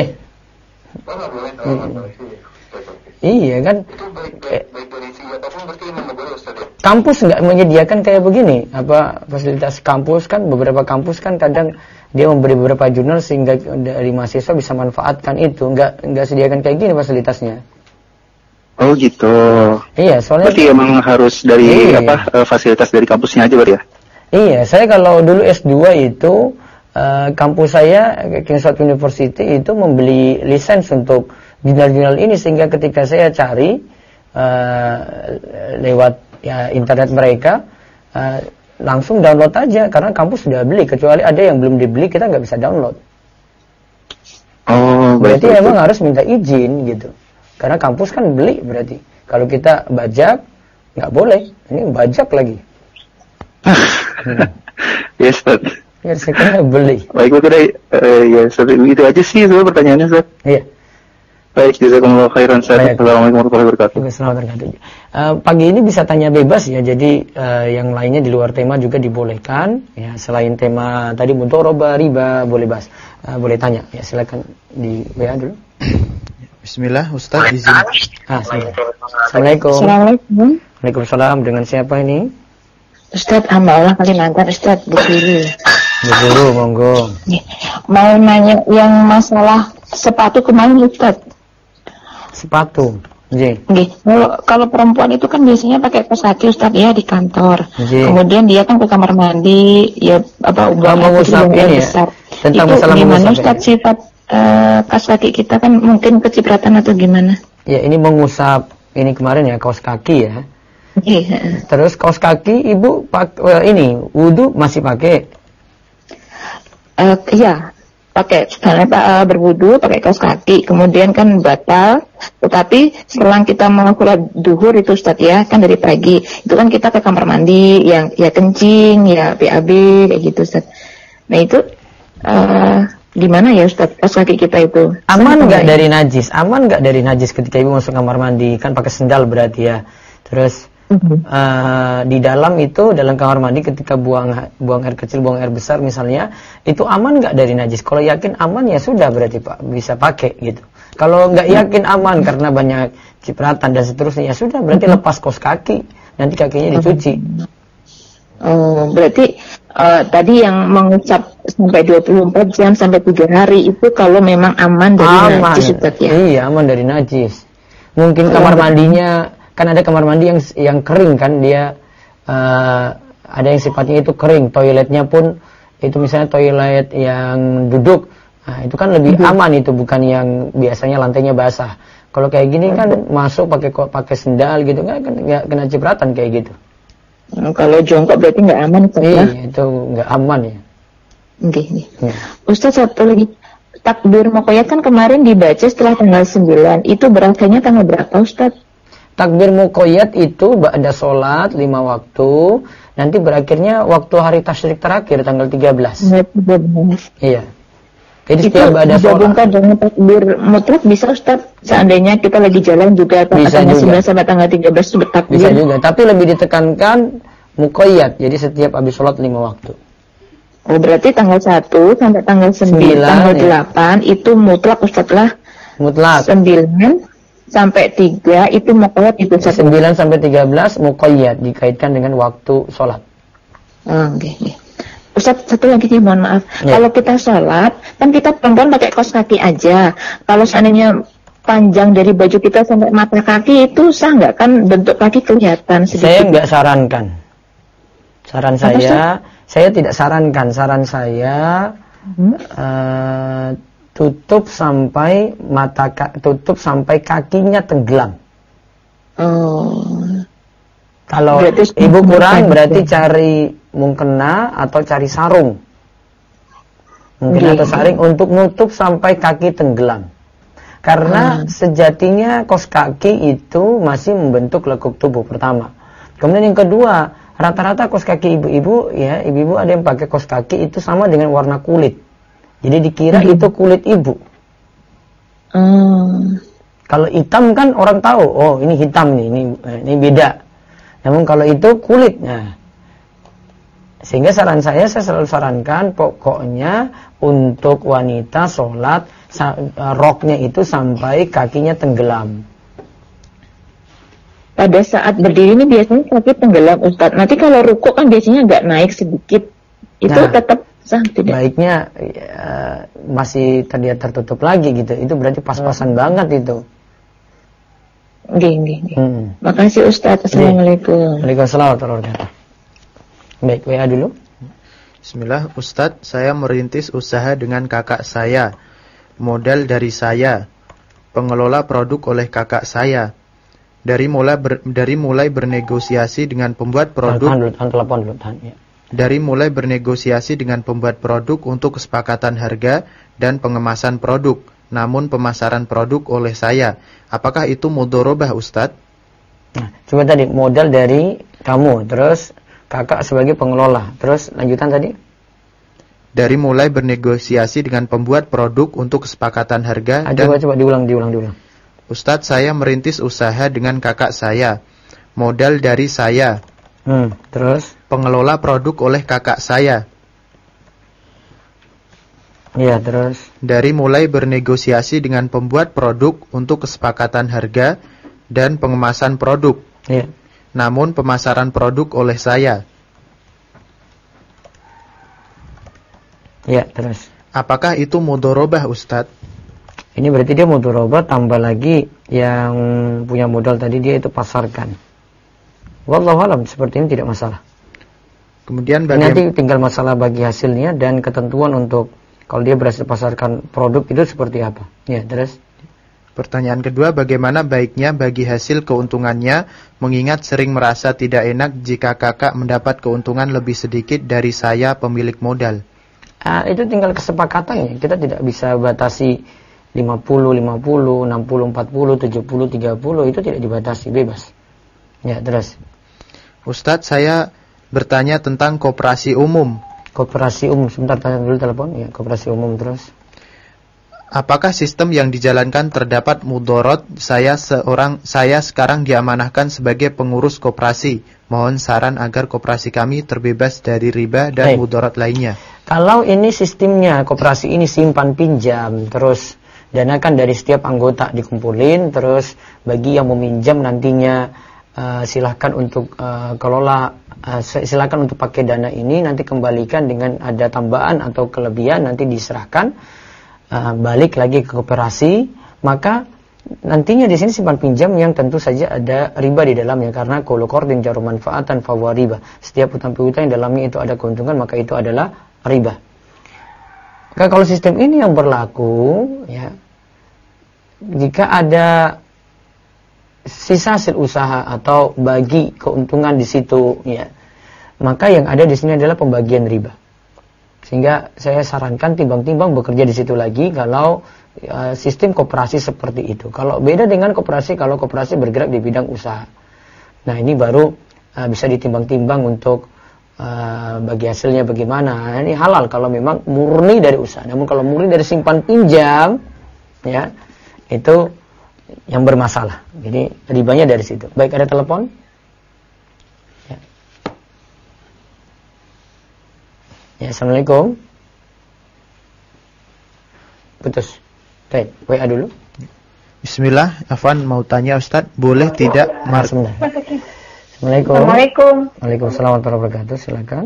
Iya kan. Itu baik dari si apapun berarti memang nggak boleh, Ustaz ya? Kampus nggak menyediakan kayak begini. Fasilitas kampus kan, beberapa kampus kan kadang dia memberi beberapa jurnal sehingga dari mahasiswa bisa manfaatkan itu. Nggak sediakan kayak gini fasilitasnya. Oh gitu. Iya, soalnya berarti emang harus dari fasilitas dari kampusnya aja berarti ya? Iya, saya kalau dulu S2 itu kampus saya King's University itu membeli lisens untuk jurnal-jurnal ini sehingga ketika saya cari lewat internet mereka langsung download aja karena kampus sudah beli, kecuali ada yang belum dibeli kita nggak bisa download. Oh, berarti memang harus minta izin gitu. Karena kampus kan beli berarti. Kalau kita bajak, nggak boleh. Ini bajak lagi. Yes, Ustaz. Ya, sekarang beli. Baik, udah ya, Ustaz. Itu aja sih sebenarnya pertanyaannya, Ustaz. Iya. Baik, jazakumullah khairan, Ustaz. Assalamualaikum warahmatullahi wabarakatuh. Pagi ini bisa tanya bebas ya. Jadi yang lainnya di luar tema juga dibolehkan. Ya, selain tema tadi mudharabah, riba, boleh bahas. Boleh tanya. Ya, silakan di WA dulu. Bismillah, Ustaz izin. Assalamualaikum. Assalamualaikum. Waalaikumsalam. Dengan siapa ini? Ustaz, hamba Allah Kalimantan, Ustaz, Bu Guru. Bu Guru, monggo. Mau nanya yang masalah sepatu kemarin, Ustaz. Sepatu. Kalau perempuan itu kan biasanya pakai kaos kaki, Ustaz, ya di kantor. Kemudian dia kan ke kamar mandi, ya buang air besar. Tentang itu masalah gimana, mengusap, Ustaz, sifat kaos kaki kita kan mungkin kecipratan atau gimana? Ya, ini mengusap ini kemarin ya kaos kaki ya. Terus kaos kaki Ibu ini wudu masih pakai? Iya, pakai berwudu pakai kaos kaki, kemudian kan batal. Tetapi setelah kita mau sholat duhur itu Ustaz ya, kan dari pagi itu kan kita ke kamar mandi yang ya kencing, ya BAB kayak gitu Ustaz. Nah itu gimana ya Ustaz kaos kaki kita itu? Aman nggak dari najis? Aman nggak dari najis ketika Ibu masuk kamar mandi? Kan pakai sendal berarti ya. Terus di dalam kamar mandi ketika buang air kecil, buang air besar misalnya, itu aman nggak dari najis? Kalau yakin aman ya sudah berarti Pak bisa pakai gitu. Kalau nggak yakin aman karena banyak cipratan dan seterusnya ya sudah berarti lepas kaos kaki, nanti kakinya dicuci. Oh, berarti tadi yang mengucap sampai 24 jam sampai 3 hari itu kalau memang aman dari najis Ustaz ya? Iya, aman dari najis. Mungkin kamar mandinya kan ada kamar mandi yang kering kan, dia ada yang sifatnya itu kering, toiletnya pun itu misalnya toilet yang duduk, nah itu kan lebih aman, itu bukan yang biasanya lantainya basah. Kalau kayak gini kan masuk pakai sendal gitu, nggak kena cipratan kayak gitu. Kalau jongkok berarti nggak aman Ustaz ya? Iya, itu nggak aman ya. Oke. Ustaz, satu lagi, takbir muqayyad kan kemarin dibaca setelah tanggal 9, itu berakhirnya tanggal berapa Ustaz? Takbir muqayyad itu ba'da sholat 5 waktu, nanti berakhirnya waktu hari tasyrik terakhir tanggal 13. Iya. Iya. Jadi itu setiap ada sholat digabungkan dengan takbir mutlak bisa Ustaz? Seandainya kita lagi jalan juga bisa tanggal juga. 9 sampai tanggal 13 itu bertakbir. Bisa juga, tapi lebih ditekankan muqayyad. Jadi setiap habis sholat 5 waktu. Oh, berarti tanggal 1 sampai tanggal 9, tanggal 8 itu mutlak Ustaz lah. Mutlak. 9 sampai 3 itu muqayyad itu 9 sampai 13 muqayyad dikaitkan dengan waktu sholat. Oh, okay. Ustaz, satu lagi nih, mohon maaf. Ya. Kalau kita sholat, kan kita perempuan pakai kaos kaki aja. Kalau seandainya panjang dari baju kita sampai mata kaki itu sah nggak? Kan bentuk kaki kelihatan sedikit. Saya nggak sarankan. Saran saya tidak sarankan. Saran saya tutup sampai tutup sampai kakinya tenggelam. Oh. Kalau Berarti ibu kurang berarti cari mukena atau cari sarung. Mukena atau sarung untuk nutup sampai kaki tenggelam. Karena sejatinya kaos kaki itu masih membentuk lekuk tubuh pertama. Kemudian yang kedua, rata-rata kaos kaki ibu-ibu ya, ibu-ibu ada yang pakai kaos kaki itu sama dengan warna kulit. Jadi dikira itu kulit ibu. Kalau hitam kan orang tahu, oh ini hitam nih, ini beda. Namun kalau itu kulitnya. Sehingga saran saya selalu sarankan pokoknya untuk wanita sholat roknya itu sampai kakinya tenggelam. Pada saat berdiri ini biasanya kaki tenggelam Ustaz. Nanti kalau ruku kan biasanya agak naik sedikit. Itu tetap sah tidak? Baiknya masih terlihat tertutup lagi gitu. Itu berarti pas-pasan banget itu. Nggih. Makasih Ustaz. Assalamualaikum. Waalaikumsalam warahmatullahi wabarakatuh. Baik, WA dulu. Bismillah, Ustaz, saya merintis usaha dengan kakak saya. Modal dari saya. Pengelola produk oleh kakak saya. Dari mulai bernegosiasi dengan pembuat produk. Dari mulai bernegosiasi dengan pembuat produk untuk kesepakatan harga dan pengemasan produk. Namun pemasaran produk oleh saya. Apakah itu mudharabah, Ustadz? Nah, coba tadi modal dari kamu, terus kakak sebagai pengelola, terus lanjutan tadi? Dari mulai bernegosiasi dengan pembuat produk untuk kesepakatan harga. Coba diulang. Ustadz, saya merintis usaha dengan kakak saya. Modal dari saya. Terus? Pengelola produk oleh kakak saya. Iya, terus? Dari mulai bernegosiasi dengan pembuat produk untuk kesepakatan harga dan pengemasan produk. Iya. Namun pemasaran produk oleh saya. Iya, terus? Apakah itu mudharabah, Ustadz? Ini berarti dia mudharabah tambah lagi yang punya modal tadi dia itu pasarkan. Wallahu alam, seperti ini tidak masalah. Kemudian nanti tinggal masalah bagi hasilnya dan ketentuan untuk kalau dia berhasil pasarkan produk itu seperti apa. Ya, terus? Pertanyaan kedua, bagaimana baiknya bagi hasil keuntungannya mengingat sering merasa tidak enak jika kakak mendapat keuntungan lebih sedikit dari saya pemilik modal? Itu tinggal kesepakatan ya. Kita tidak bisa batasi 50, 50, 60, 40, 70, 30. Itu tidak dibatasi, bebas. Ya, terus? Ustadz, saya bertanya tentang koperasi umum. Koperasi umum, sebentar tanya dulu telepon. Ya, koperasi umum terus. Apakah sistem yang dijalankan terdapat mudorot? Saya sekarang diamanahkan sebagai pengurus koperasi. Mohon saran agar koperasi kami terbebas dari riba dan mudorot lainnya. Kalau ini sistemnya, koperasi ini simpan pinjam, terus dana kan dari setiap anggota dikumpulin, terus bagi yang meminjam nantinya silahkan untuk kelola, silakan untuk pakai dana ini, nanti kembalikan dengan ada tambahan atau kelebihan, nanti diserahkan balik lagi ke koperasi. Maka nantinya di sini simpan pinjam yang tentu saja ada riba di dalamnya, karena kullu qardin jaru manfaatan fahuwa riba. Setiap utang piutang yang dalamnya itu ada keuntungan, maka itu adalah riba. Maka kalau sistem ini yang berlaku, ya, jika ada sisa hasil usaha atau bagi keuntungan di situ, ya, maka yang ada di sini adalah pembagian riba. Sehingga saya sarankan timbang-timbang bekerja di situ lagi kalau sistem koperasi seperti itu. Kalau beda dengan koperasi, kalau koperasi bergerak di bidang usaha. Nah, ini baru bisa ditimbang-timbang untuk bagi hasilnya bagaimana. Ini halal kalau memang murni dari usaha. Namun kalau murni dari simpan pinjam, ya itu yang bermasalah. Jadi ribanya dari situ. Baik, ada telepon? Ya. Ya, assalamualaikum. Putus. Baik, WA dulu. Bismillah, Afwan mau tanya Ustaz, boleh tidak Assalamualaikum. Waalaikumsalam warahmatullahi wabarakatuh. Silakan.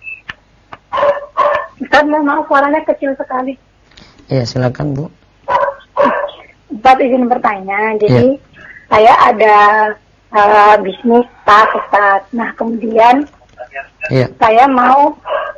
Ustaz, maaf suaranya kecil sekali. Iya, silakan Bu. Ustaz izin bertanya. Jadi saya ada bisnis Ustaz. Nah, kemudian saya mau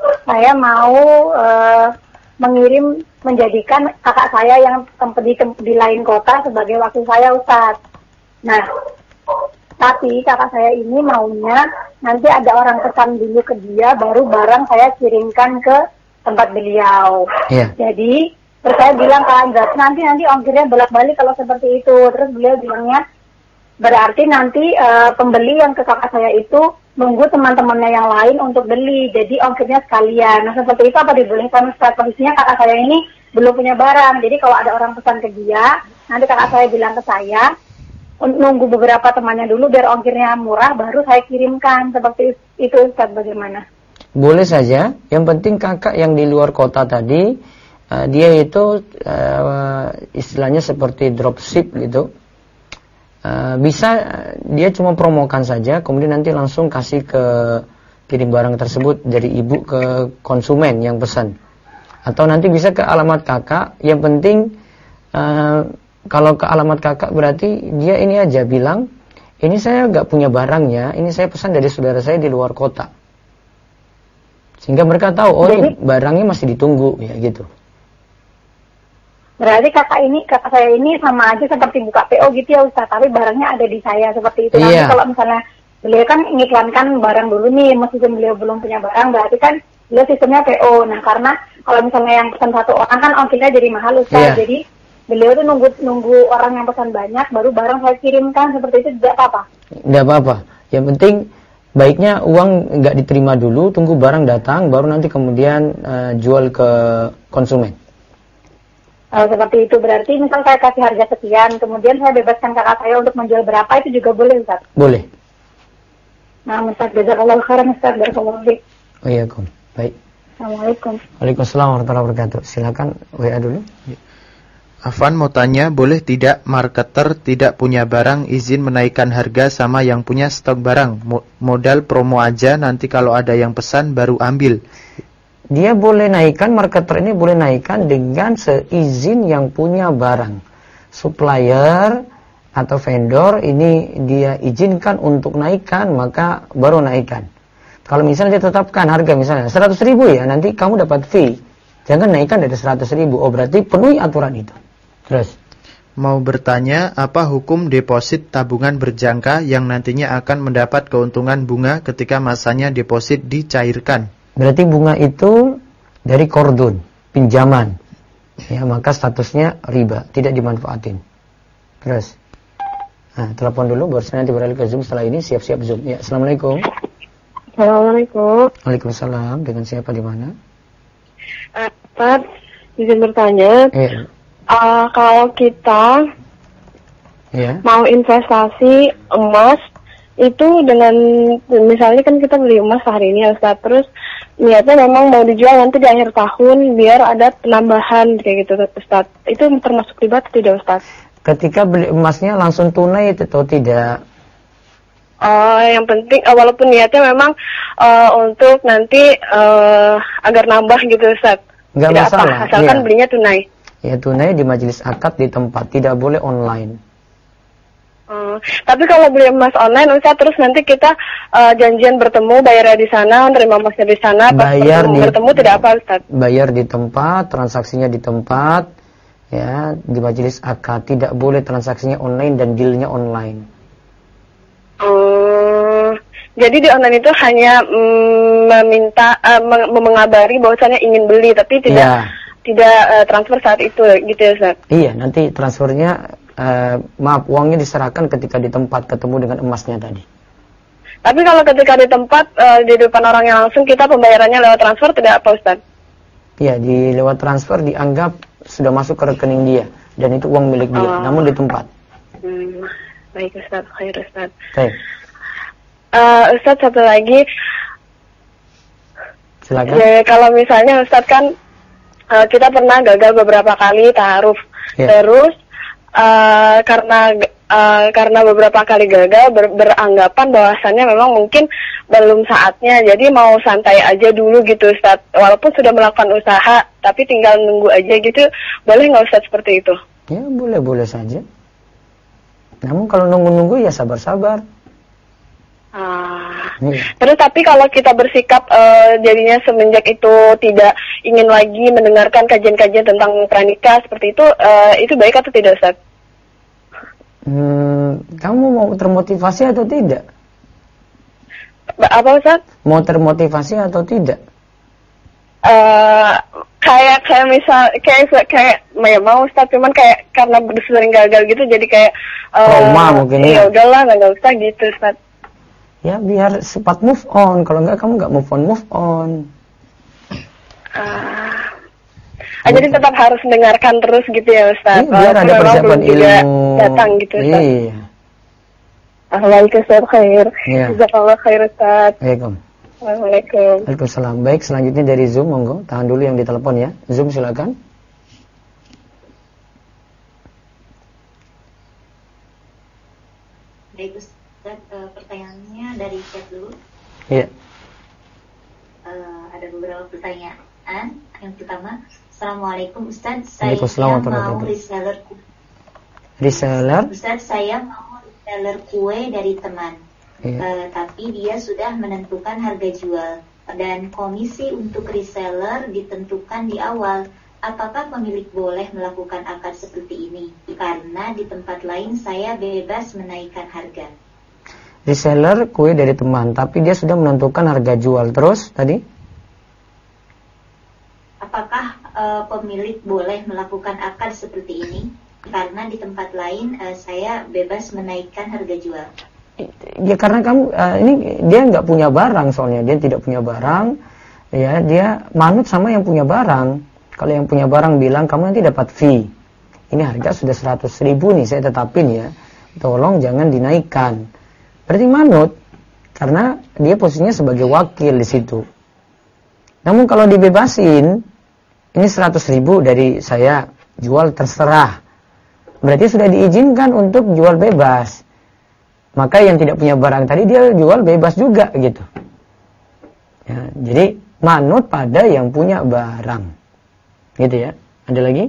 menjadikan kakak saya yang di lain kota sebagai wakil saya, Ustaz. Nah, tapi kakak saya ini maunya nanti ada orang pesan dulu ke dia, baru barang saya kirimkan ke tempat beliau. Jadi terus saya bilang nanti ongkirnya bolak-balik kalau seperti itu. Terus beliau bilangnya berarti nanti pembeli yang ke kakak saya itu nunggu teman-temannya yang lain untuk beli, jadi ongkirnya sekalian. Nah, seperti itu apa dibolehkan, Ustaz? Posisinya kakak saya ini belum punya barang, jadi kalau ada orang pesan ke dia, nanti kakak saya bilang ke saya nunggu beberapa temannya dulu biar ongkirnya murah, baru saya kirimkan. Seperti itu, Ustaz, bagaimana? Boleh saja, yang penting kakak yang di luar kota tadi dia itu istilahnya seperti dropship gitu. Bisa dia cuma promokan saja, kemudian nanti langsung kasih ke kirim barang tersebut dari ibu ke konsumen yang pesan, atau nanti bisa ke alamat kakak. Yang penting kalau ke alamat kakak berarti dia ini aja bilang, ini saya nggak punya barangnya, ini saya pesan dari saudara saya di luar kota, sehingga mereka tahu ini barangnya masih ditunggu, ya gitu. Berarti kakak saya ini sama aja seperti buka PO gitu ya, Ustaz, tapi barangnya ada di saya, seperti itu. Nanti kalau misalnya beliau kan mengiklankan barang dulu nih, meskipun beliau belum punya barang, berarti kan beliau sistemnya PO. Nah, karena kalau misalnya yang pesan satu orang kan ongkirnya jadi mahal, Ustaz. Jadi beliau tuh nunggu orang yang pesan banyak, baru barang saya kirimkan, seperti itu tidak apa-apa? Tidak apa-apa. Yang penting baiknya uang nggak diterima dulu, tunggu barang datang, baru nanti kemudian jual ke konsumen. Seperti itu, berarti misal saya kasih harga sekian, kemudian saya bebaskan kakak saya untuk menjual berapa, itu juga boleh, Ustaz? Boleh. Nah, Ustaz, jazakallahu khairan, Ustaz, barakallahu fiik. Oh iya, baik. Assalamualaikum. Waalaikumsalam warahmatullahi wabarakatuh. Silakan WA dulu. Afwan mau tanya, boleh tidak marketer tidak punya barang izin menaikkan harga sama yang punya stok barang, modal promo aja, nanti kalau ada yang pesan baru ambil? Dia boleh naikkan, marketer ini boleh naikkan dengan seizin yang punya barang. Supplier atau vendor ini dia izinkan untuk naikkan, maka baru naikkan. Kalau misalnya dia tetapkan harga misalnya 100.000 ya, nanti kamu dapat fee. Jangan naikkan dari 100.000. Oh, berarti penuhi aturan itu. Terus mau bertanya, apa hukum deposit tabungan berjangka yang nantinya akan mendapat keuntungan bunga ketika masanya deposit dicairkan? Berarti bunga itu dari kordun, pinjaman. Ya, maka statusnya riba, tidak dimanfaatin. Terus. Nah, telepon dulu, baru nanti beralih ke Zoom. Setelah ini siap-siap Zoom. Ya, assalamualaikum. Assalamualaikum. Waalaikumsalam. Dengan siapa di mana? Ustaz, izin bertanya. Kalau kita mau investasi emas, itu dengan misalnya kan kita beli emas hari ini, Ustaz, terus niatnya memang mau dijual nanti di akhir tahun biar ada penambahan kayak gitu, Ustaz. Itu termasuk riba atau tidak, Ustaz? Ketika beli emasnya langsung tunai atau tidak? Yang penting walaupun niatnya memang untuk nanti agar nambah gitu, Ustaz. Nggak tidak masalah. Apa, asalkan belinya tunai. Ya, tunai di majelis akad di tempat, tidak boleh online. Tapi kalau beli emas online, Ustaz, terus nanti kita janjian bertemu, bayarnya di sana, terima emasnya di sana, pas bertemu tidak apa, Ustaz? Bayar di tempat, transaksinya di tempat, ya, di majelis akad. Tidak boleh transaksinya online dan dealnya online. Jadi di online itu hanya meminta, mengabari bahwasanya ingin beli, tapi tidak transfer saat itu, gitu ya, Ustaz? Iya, nanti transfernya uangnya diserahkan ketika di tempat ketemu dengan emasnya tadi. Tapi kalau ketika di tempat di depan orangnya langsung, kita pembayarannya lewat transfer tidak apa Ustaz? Ya, di lewat transfer dianggap sudah masuk ke rekening dia dan itu uang milik dia, namun di tempat. Baik Ustaz, khair Ustaz. Baik. Ustaz, satu lagi. Silakan. Ya, kalau misalnya Ustaz kan kita pernah gagal beberapa kali ta'aruf. Terus karena beberapa kali gagal beranggapan bahwasannya memang mungkin belum saatnya, jadi mau santai aja dulu gitu Ustaz. Walaupun sudah melakukan usaha tapi tinggal nunggu aja gitu, boleh nggak Ustaz seperti itu? Ya boleh saja. Namun kalau nunggu-nunggu ya sabar-sabar. Terus tapi kalau kita bersikap jadinya semenjak itu tidak ingin lagi mendengarkan kajian-kajian tentang pranikah seperti itu baik atau tidak Ustaz? Kamu mau termotivasi atau tidak? Apa Ustaz? Mau termotivasi atau tidak? Kayak mau Ustaz, cuman kayak karena sering gagal gitu jadi kayak trauma mungkin ya. Ya udahlah nggak usah gitu Ustaz. Ya biar cepat move on. Kalau enggak kamu enggak move on. Jadi tetap harus mendengarkan terus gitu ya Ustaz. Biar ada persiapan ilmu. Datang gitu Ustaz. Iya. Waalaikumsalam khair. Jazakallah khair Ustaz. Waalaikumsalam. Waalaikumsalam. Baik, selanjutnya dari Zoom, monggo. Tahan dulu yang ditelepon ya. Zoom silakan. Baik Ustaz, pertanyaannya dari chat dulu. Iya. Ada beberapa pertanyaan. Yang pertama, Assalamualaikum Ustaz, saya mau reseller. Ustaz, saya mau reseller kue dari teman. Tapi dia sudah menentukan harga jual dan komisi untuk reseller ditentukan di awal. Apakah pemilik boleh melakukan akad seperti ini? Karena di tempat lain saya bebas menaikkan harga. Reseller kue dari teman, tapi dia sudah menentukan harga jual. Terus tadi? Apakah pemilik boleh melakukan akad seperti ini? Karena di tempat lain saya bebas menaikkan harga jual. Ya karena kamu ini dia nggak punya barang, soalnya dia tidak punya barang, ya dia manut sama yang punya barang. Kalau yang punya barang bilang kamu nanti dapat fee, ini harga sudah 100.000 nih saya tetapin ya, tolong jangan dinaikkan. Berarti manut, karena dia posisinya sebagai wakil di situ. Namun kalau dibebasin, ini 100.000 dari saya jual terserah, berarti sudah diizinkan untuk jual bebas. Maka yang tidak punya barang tadi dia jual bebas juga gitu. Ya, jadi manut pada yang punya barang. Gitu ya. Ada lagi?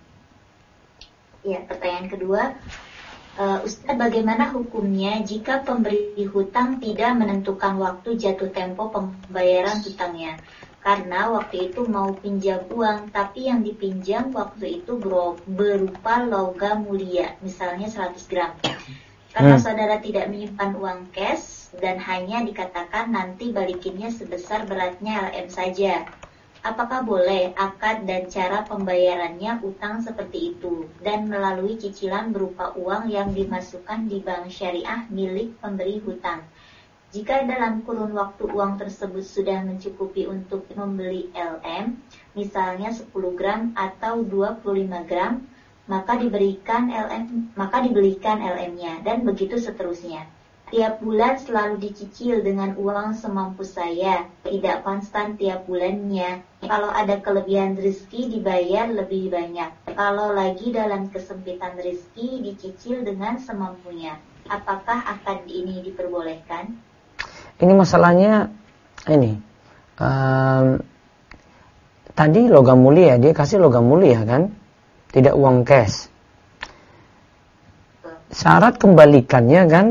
Ya, pertanyaan kedua. Ustaz, bagaimana hukumnya jika pemberi hutang tidak menentukan waktu jatuh tempo pembayaran hutangnya? Karena waktu itu mau pinjam uang, tapi yang dipinjam waktu itu berupa logam mulia, misalnya 100 gram. Karena saudara tidak menyimpan uang cash dan hanya dikatakan nanti balikinnya sebesar beratnya LM saja. Apakah boleh akad dan cara pembayarannya utang seperti itu dan melalui cicilan berupa uang yang dimasukkan di bank syariah milik pemberi hutang? Jika dalam kurun waktu uang tersebut sudah mencukupi untuk membeli LM, misalnya 10 gram atau 25 gram, maka dibelikan LM-nya dan begitu seterusnya. Tiap bulan selalu dicicil dengan uang semampu saya, tidak konstan tiap bulannya. Kalau ada kelebihan rezeki dibayar lebih banyak. Kalau lagi dalam kesempitan rezeki dicicil dengan semampunya. Apakah akad ini diperbolehkan? Ini masalahnya ini. Tadi logam mulia, dia kasih logam mulia kan? Tidak uang cash. Syarat kembalikannya kan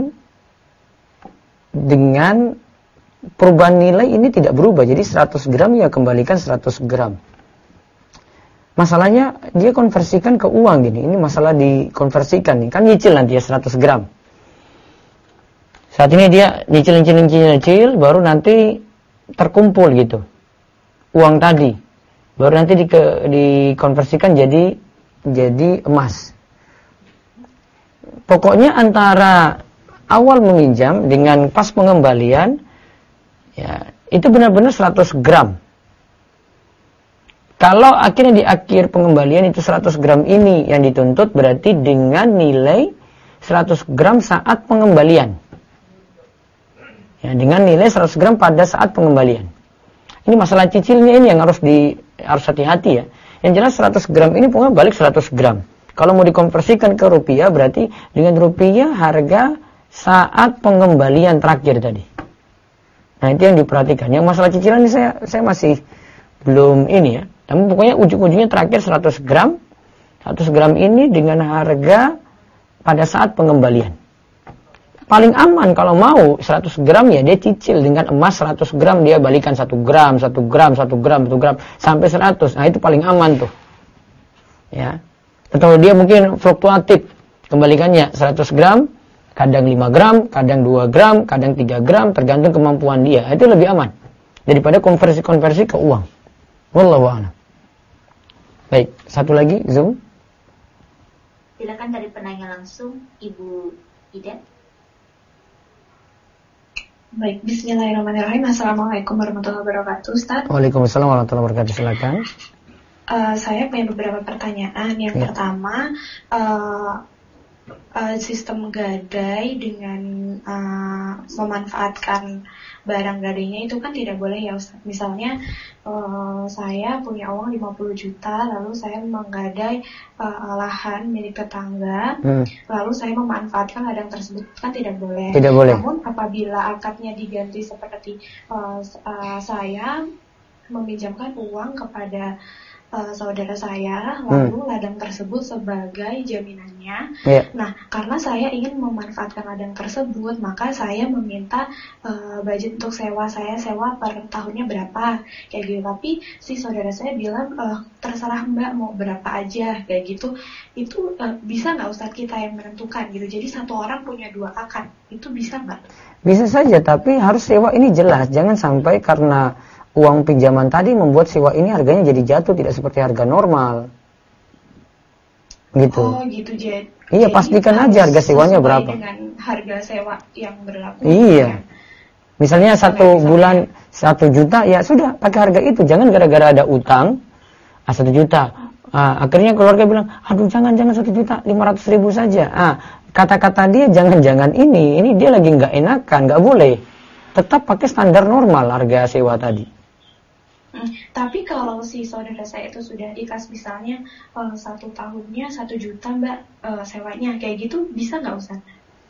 dengan perubahan nilai ini tidak berubah. Jadi 100 gram ya kembalikan 100 gram. Masalahnya dia konversikan ke uang gini. Ini masalah dikonversikan nih. Kan nyicil nanti ya 100 gram. Saat ini dia nyicil baru nanti terkumpul gitu. Uang tadi. Baru nanti dikonversikan jadi emas. Pokoknya antara awal meminjam dengan pas pengembalian, ya itu benar-benar 100 gram. Kalau akhirnya di akhir pengembalian itu 100 gram ini yang dituntut, berarti dengan nilai 100 gram saat pengembalian. Ya, dengan nilai 100 gram pada saat pengembalian. Ini masalah cicilnya ini yang harus hati-hati ya. Yang jelas 100 gram ini pokoknya balik 100 gram. Kalau mau dikonversikan ke rupiah, berarti dengan rupiah harga saat pengembalian terakhir tadi. Nah, itu yang diperhatikan. Yang masalah cicilan ini saya masih belum ini ya. Namun pokoknya ujung-ujungnya terakhir 100 gram. 100 gram ini dengan harga pada saat pengembalian. Paling aman kalau mau 100 gram ya dia cicil dengan emas 100 gram, dia balikan 1 gram, 1 gram, 1 gram, 1 gram sampai 100. Nah, itu paling aman tuh. Ya. Atau dia mungkin fluktuatif kembalikannya 100 gram, kadang 5 gram, kadang 2 gram, kadang 3 gram, tergantung kemampuan dia. Itu lebih aman daripada konversi-konversi ke uang. Wallahu a'lam. Baik, satu lagi Zoom. Silakan dari penanya langsung Ibu Ida. Baik, bismillahirrahmanirrahim. Assalamualaikum warahmatullahi wabarakatuh, Ustaz. Waalaikumsalam warahmatullahi wabarakatuh. Silakan. Saya punya beberapa pertanyaan. Yang pertama, sistem gadai dengan memanfaatkan barang gadainya itu kan tidak boleh ya Ustaz. Misalnya saya punya uang 50 juta, lalu saya menggadai lahan milik tetangga, lalu saya memanfaatkan ladang tersebut, kan tidak boleh. Tidak boleh. Namun apabila akadnya diganti seperti saya meminjamkan uang kepada saudara saya, lalu ladang tersebut sebagai jaminannya. Nah, karena saya ingin memanfaatkan ladang tersebut, maka saya meminta budget untuk sewa per tahunnya berapa, kayak gitu. Tapi si saudara saya bilang terserah Mbak mau berapa aja, kayak gitu. Itu bisa nggak Ustadz kita yang menentukan gitu? Jadi satu orang punya 2 akad, itu bisa nggak? Bisa saja, tapi harus sewa ini jelas. Jangan sampai karena uang pinjaman tadi membuat sewa ini harganya jadi jatuh, tidak seperti harga normal. Gitu. Oh gitu, Jed. Iya, pastikan aja harga sewanya berapa. Dengan harga sewa yang berlaku. Iya. Misalnya 1 bulan 1 juta, ya sudah pakai harga itu. Jangan gara-gara ada utang 1 juta. Akhirnya keluarga bilang, aduh jangan 1 juta, 500 ribu saja. Kata-kata dia jangan ini dia lagi nggak enakan, nggak boleh. Tetap pakai standar normal harga sewa tadi. Tapi kalau si saudara saya itu sudah ikhlas, misalnya 1 tahunnya 1 juta Mbak sewanya, kayak gitu bisa nggak Ustaz?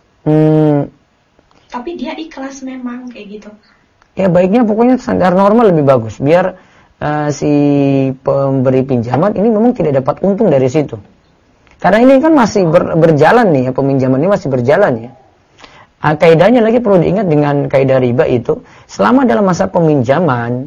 Tapi dia ikhlas memang kayak gitu. Ya baiknya pokoknya standar normal lebih bagus, biar si pemberi pinjaman ini memang tidak dapat untung dari situ. Karena ini kan masih berjalan nih ya, peminjaman ini masih berjalan ya. Kaidahnya lagi perlu diingat dengan kaidah riba itu, selama dalam masa peminjaman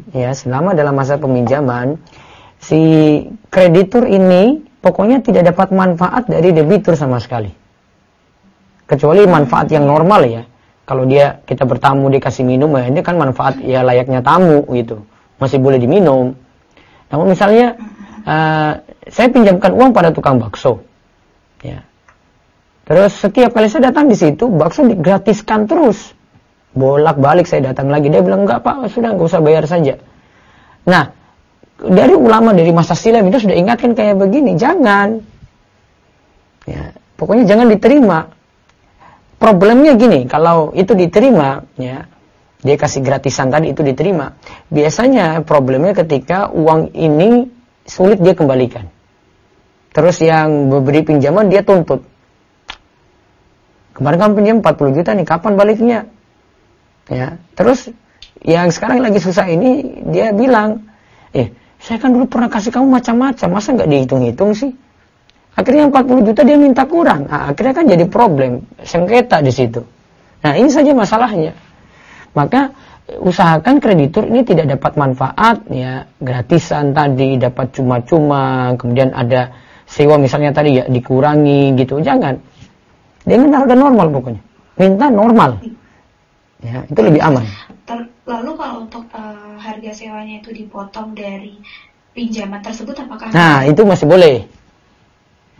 si kreditur ini pokoknya tidak dapat manfaat dari debitur sama sekali. Kecuali manfaat yang normal ya. Kalau kita bertamu dikasih minum, ya ini kan manfaat ya layaknya tamu gitu. Masih boleh diminum. Namun misalnya saya pinjamkan uang pada tukang bakso. Ya. Terus setiap kali saya datang di situ, bakso digratiskan terus. Bolak-balik saya datang lagi. Dia bilang, enggak Pak, sudah enggak usah bayar saja. Nah, dari ulama dari masa silam itu sudah ingatkan kayak begini. Jangan. Ya, pokoknya jangan diterima. Problemnya gini, kalau itu diterima, ya, dia kasih gratisan tadi itu diterima. Biasanya problemnya ketika uang ini sulit dia kembalikan. Terus yang memberi pinjaman dia tuntut. Kemarin kamu pinjam 40 juta nih, kapan baliknya? Ya, terus yang sekarang lagi susah ini dia bilang, saya kan dulu pernah kasih kamu macam-macam, masa nggak dihitung-hitung sih? Akhirnya 40 juta dia minta kurang. Akhirnya kan jadi problem, sengketa di situ. Nah, ini saja masalahnya. Maka usahakan kreditur ini tidak dapat manfaat, ya, gratisan tadi dapat cuma-cuma, kemudian ada sewa misalnya tadi ya dikurangi gitu, jangan. Dia minta harga normal pokoknya. Minta normal. Ya, itu lebih aman. Lalu kalau untuk harga sewanya itu dipotong dari pinjaman tersebut apakah? Nah, itu masih boleh.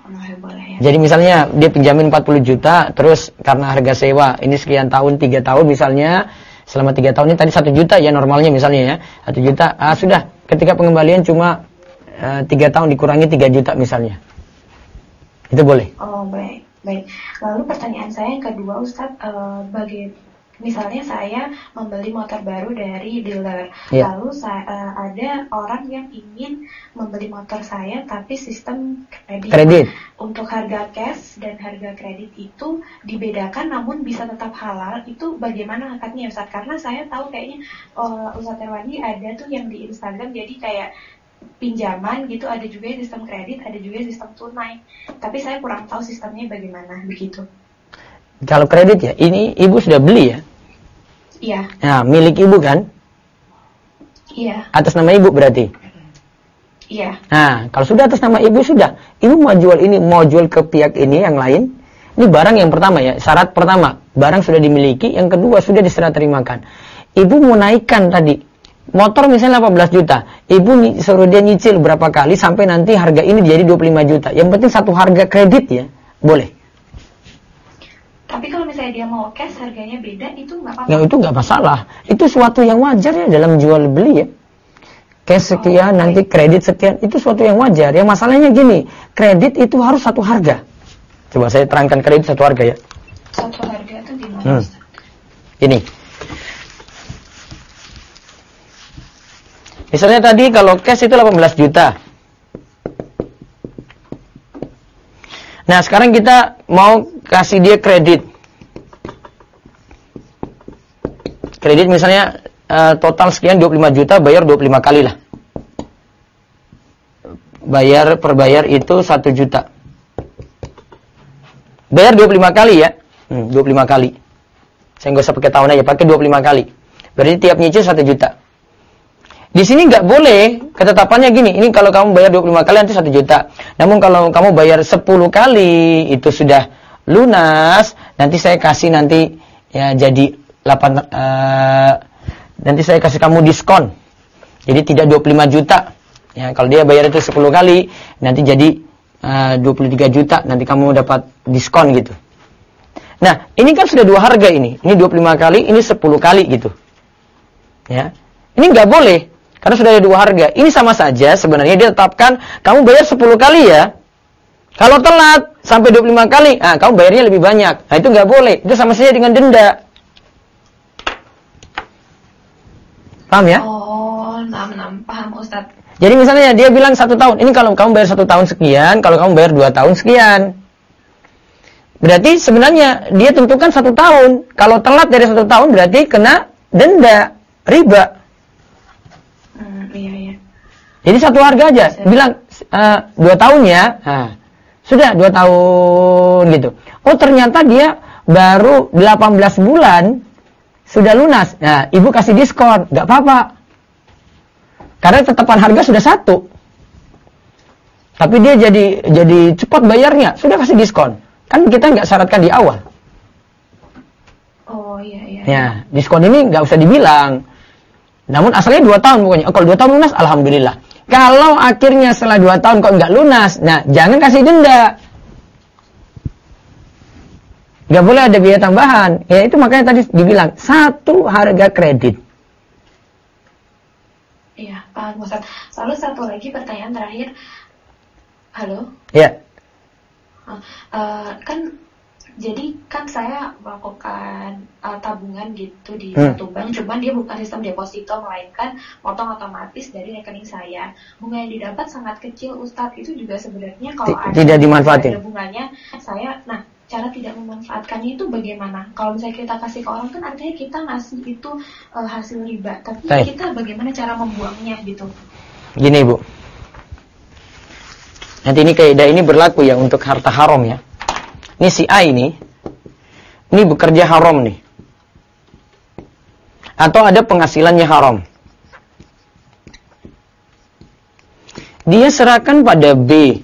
Boleh ya. Jadi misalnya dia pinjamin 40 juta, terus karena harga sewa ini sekian tahun, 3 tahun misalnya, selama 3 tahun ini tadi 1 juta ya normalnya misalnya ya, 1 juta, sudah ketika pengembalian cuma 3 tahun dikurangi 3 juta misalnya. Itu boleh. Oh baik. Lalu pertanyaan saya yang kedua Ustadz, misalnya saya membeli motor baru dari dealer, lalu ada orang yang ingin membeli motor saya tapi sistem kredit. Untuk harga cash dan harga kredit itu dibedakan namun bisa tetap halal, itu bagaimana akadnya Ustadz? Karena saya tahu kayaknya Ustadz Erwandi ada tuh yang di Instagram, jadi kayak pinjaman gitu, ada juga sistem kredit, ada juga sistem tunai, tapi saya kurang tahu sistemnya bagaimana begitu. Kalau kredit ya, ini ibu sudah beli ya? Iya. Nah, milik ibu kan? Iya. Atas nama ibu berarti? Iya. Nah, kalau sudah atas nama ibu sudah, ibu mau jual ini, mau jual ke pihak ini yang lain, ini barang yang pertama ya, syarat pertama, barang sudah dimiliki, yang kedua sudah diserah terimakan. Ibu mau naikkan tadi, motor misalnya 18 juta, ibu suruh dia nyicil berapa kali sampai nanti harga ini jadi 25 juta. Yang penting satu harga kredit ya, boleh. Tapi kalau misalnya dia mau cash harganya beda, itu nggak apa-apa? Ya itu nggak masalah. Itu suatu yang wajar ya dalam jual beli ya. Cash sekian, nanti kredit sekian, itu suatu yang wajar. Yang masalahnya gini, kredit itu harus satu harga. Coba saya terangkan kredit satu harga ya. Satu harga itu gimana? Ini. Misalnya tadi kalau cash itu 18 juta. Nah sekarang kita mau kasih dia kredit. Kredit misalnya total sekian 25 juta, bayar 25 kali lah. Bayar itu 1 juta. Bayar 25 kali ya. 25 kali. Saya nggak usah pakai tahun aja, pakai 25 kali. Berarti tiap nyicil 1 juta. Di sini nggak boleh, ketetapannya gini, ini kalau kamu bayar 25 kali nanti 1 juta. Namun kalau kamu bayar 10 kali itu sudah lunas, nanti saya kasih nanti ya jadi 8 nanti saya kasih kamu diskon. Jadi tidak 25 juta. Ya, kalau dia bayar itu 10 kali, nanti jadi 23 juta, nanti kamu dapat diskon gitu. Nah, ini kan sudah dua harga ini. Ini 25 kali, ini 10 kali gitu. Ya. Ini nggak boleh. Karena sudah ada dua harga. Ini sama saja sebenarnya dia tetapkan kamu bayar 10 kali ya. Kalau telat sampai 25 kali, kamu bayarnya lebih banyak. Nah, itu nggak boleh. Itu sama saja dengan denda. Paham ya? Oh, paham Ustaz. Jadi misalnya dia bilang 1 tahun. Ini kalau kamu bayar 1 tahun sekian, kalau kamu bayar 2 tahun sekian. Berarti sebenarnya dia tentukan 1 tahun. Kalau telat dari 1 tahun berarti kena denda, riba. Iya. Jadi satu harga aja, bilang 2 tahun ya, sudah 2 tahun gitu. Oh ternyata dia baru 18 bulan sudah lunas. Nah ibu kasih diskon, nggak apa-apa, karena tetapan harga sudah 1. Tapi dia jadi cepat bayarnya, sudah kasih diskon. Kan kita nggak syaratkan di awal. Oh iya. Ya diskon ini nggak usah dibilang. Namun asalnya 2 tahun pokoknya. Kalau 2 tahun lunas, alhamdulillah. Kalau akhirnya setelah 2 tahun kok nggak lunas, nah jangan kasih denda. Nggak boleh ada biaya tambahan. Ya itu makanya tadi dibilang 1 harga kredit. Iya, paham Ustaz. Lalu satu lagi pertanyaan terakhir. Halo? Ya. Jadi kan saya melakukan tabungan gitu di satu bank, cuman dia bukan sistem deposito, melainkan potong otomatis dari rekening saya. Bunga yang didapat sangat kecil, Ustadz. Itu juga sebenarnya kalau tidak dimanfaatin. Ada bunganya, cara tidak memanfaatkannya itu bagaimana? Kalau misalnya kita kasih ke orang kan artinya kita ngasih itu hasil riba, tapi kita bagaimana cara membuangnya gitu? Gini Ibu, nanti ini kaidah ini berlaku ya untuk harta haram ya. Ini si A ini bekerja haram nih. Atau ada penghasilannya haram. Dia serahkan pada B.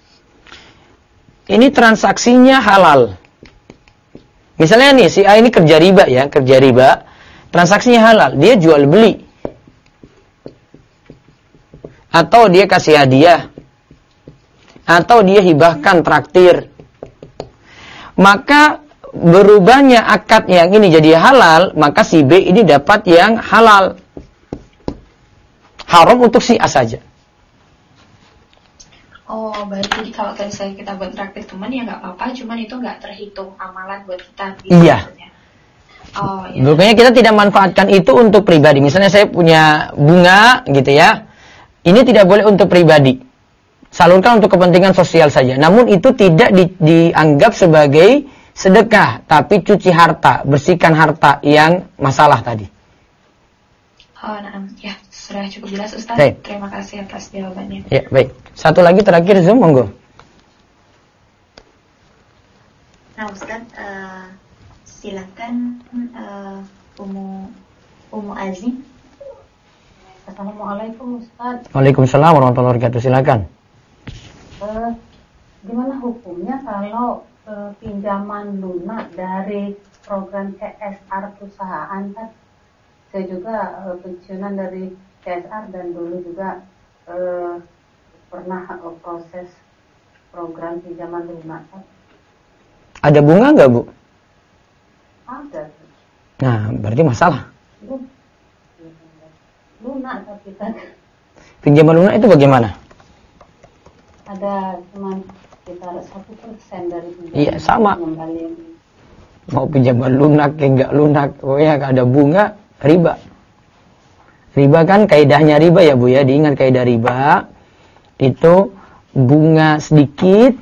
Ini transaksinya halal. Misalnya nih, si A ini kerja riba ya, transaksinya halal. Dia jual beli. Atau dia kasih hadiah. atau dia hibahkan traktir, maka berubahnya akad yang ini jadi halal, maka si B ini dapat yang halal. Haram untuk si A saja. Oh, berarti kalau kita buat traktir teman ya nggak apa-apa, cuman itu nggak terhitung amalan buat kita. Iya. Oh, iya. Makanya kita tidak manfaatkan itu untuk pribadi. Misalnya saya punya bunga gitu ya. Ini tidak boleh untuk pribadi. Salurkan untuk kepentingan sosial saja. Namun itu tidak dianggap sebagai sedekah, tapi cuci harta, bersihkan harta yang masalah tadi. Oh, nah, ya sudah cukup jelas Ustaz. Baik. Terima kasih atas jawabannya. Ya, baik. Satu lagi terakhir Zoom, monggo. Nah, Ustaz, silakan Umu Azim. Assalamualaikum Ustaz. Waalaikumsalam warahmatullahi wabarakatuh. Silakan. Gimana hukumnya kalau pinjaman lunak dari program CSR perusahaan kan? Saya juga pensiunan dari CSR dan dulu juga pernah proses program pinjaman lunak kan? Ada bunga nggak, Bu? Ada. Nah, berarti masalah. Lunak tapi kan. Pinjaman lunak itu bagaimana? Ada cuma sekitar 1% dari pinjaman. Iya, sama. Mau pinjaman lunak kayak nggak lunak, pokoknya ada bunga, riba. Riba kan kaidahnya riba ya Bu ya, diingat kaidah riba itu bunga sedikit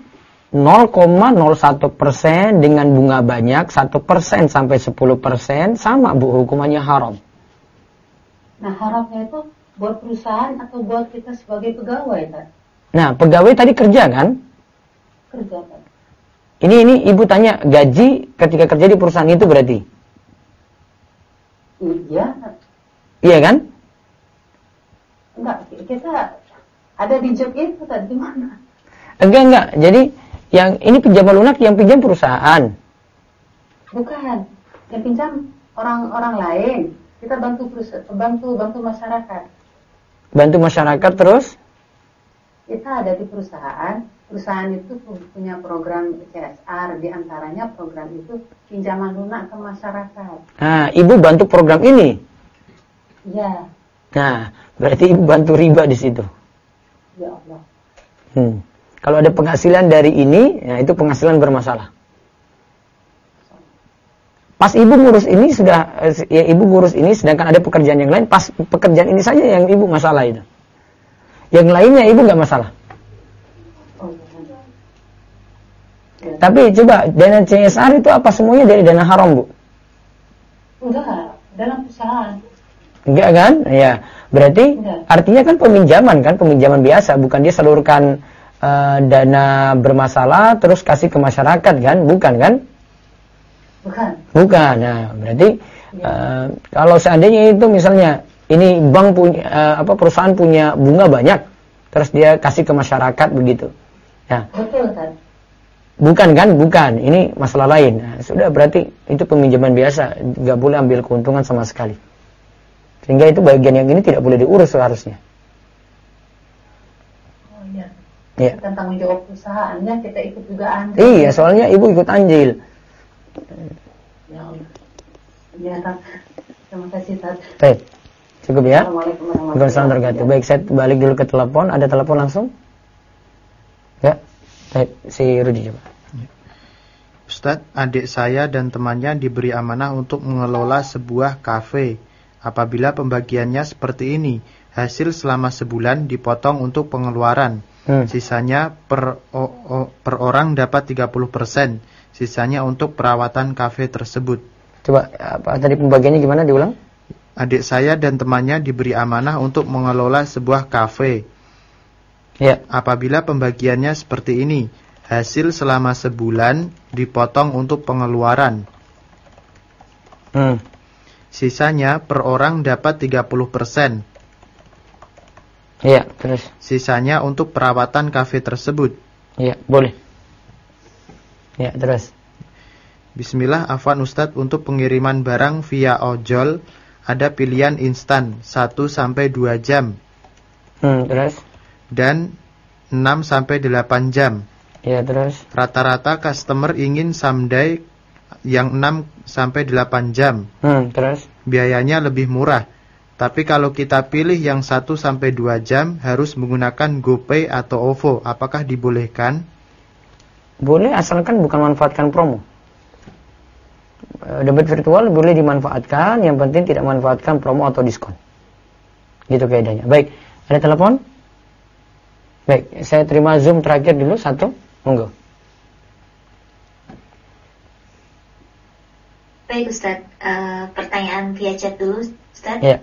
0,01% dengan bunga banyak 1% sampai 10% sama Bu, hukumannya haram. Nah, haramnya itu buat perusahaan atau buat kita sebagai pegawai kan? Nah, pegawai tadi kerja kan? Kerja kan. Ini Ibu tanya gaji ketika kerja di perusahaan itu berarti? Iya. Iya kan? Enggak, kita ada di job itu tadi gimana? Enggak. Jadi yang ini pinjaman lunak yang pinjam perusahaan. Bukan. Yang pinjam orang lain. Kita bantu masyarakat. Bantu masyarakat terus? Kita ada di perusahaan itu punya program CSR, diantaranya program itu pinjaman lunak ke masyarakat. Nah, Ibu bantu program ini? Iya. Nah, berarti Ibu bantu riba di situ. Ya Allah. Kalau ada penghasilan dari ini, ya itu penghasilan bermasalah. Pas Ibu ngurus ini Ibu ngurus ini, sedangkan ada pekerjaan yang lain, pas pekerjaan ini saja yang Ibu masalah itu. Yang lainnya Ibu nggak masalah. Tapi coba dana CSR itu apa semuanya dari dana haram, Bu? Enggak, dalam perusahaan. Enggak kan? Ya, berarti artinya kan peminjaman biasa, bukan dia salurkan dana bermasalah terus kasih ke masyarakat kan? Bukan kan? Bukan. Nah, berarti kalau seandainya itu misalnya ini bank punya perusahaan punya bunga banyak, terus dia kasih ke masyarakat begitu. Nah, betul kan? Bukan kan? Bukan. Ini masalah lain. Nah, sudah berarti itu peminjaman biasa, nggak boleh ambil keuntungan sama sekali. Sehingga itu bagian yang ini tidak boleh diurus seharusnya. Oh iya. Ya. Kita tanggung jawab perusahaannya, kita ikut juga andil. Iya, soalnya Ibu ikut andil. Ya Allah. Ya, terima kasih, Tad. Baik. Cukup ya? Assalamualaikum warahmatullahi wabarakatuh. Baik, saya balik dulu ke telepon. Ada telepon langsung? Ya. Baik, si Rudi coba. Ustadz, adik saya dan temannya diberi amanah untuk mengelola sebuah kafe. Apabila pembagiannya seperti ini, hasil selama sebulan dipotong untuk pengeluaran. Sisanya per orang dapat 30%. Sisanya untuk perawatan kafe tersebut. Coba, apa tadi pembagiannya gimana, diulang? Adik saya dan temannya diberi amanah untuk mengelola sebuah kafe. Ya. Apabila pembagiannya seperti ini, hasil selama sebulan dipotong untuk pengeluaran. Sisanya per orang dapat 30%. Iya, terus. Sisanya untuk perawatan kafe tersebut. Iya, boleh. Ya, terus. Bismillah, afwan Ustadz, untuk pengiriman barang via ojol ada pilihan instan 1-2 jam. Terus. Dan 6-8 jam. Ya, terus? Rata-rata customer ingin someday yang 6-8 jam. Terus? Biayanya lebih murah. Tapi kalau kita pilih yang 1-2 jam harus menggunakan GoPay atau OVO, apakah dibolehkan? Boleh, asalkan bukan manfaatkan promo. Dompet virtual boleh dimanfaatkan, yang penting tidak manfaatkan promo atau diskon. Gitu kaidahnya. Baik, ada telepon? Baik, saya terima Zoom terakhir dulu, 1. Monggo. Baik Ustaz, pertanyaan via chat dulu Ustaz. Ya.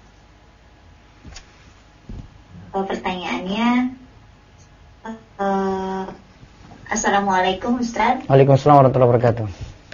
Pertanyaannya, Assalamualaikum Ustaz. Waalaikumsalam warahmatullahi wabarakatuh.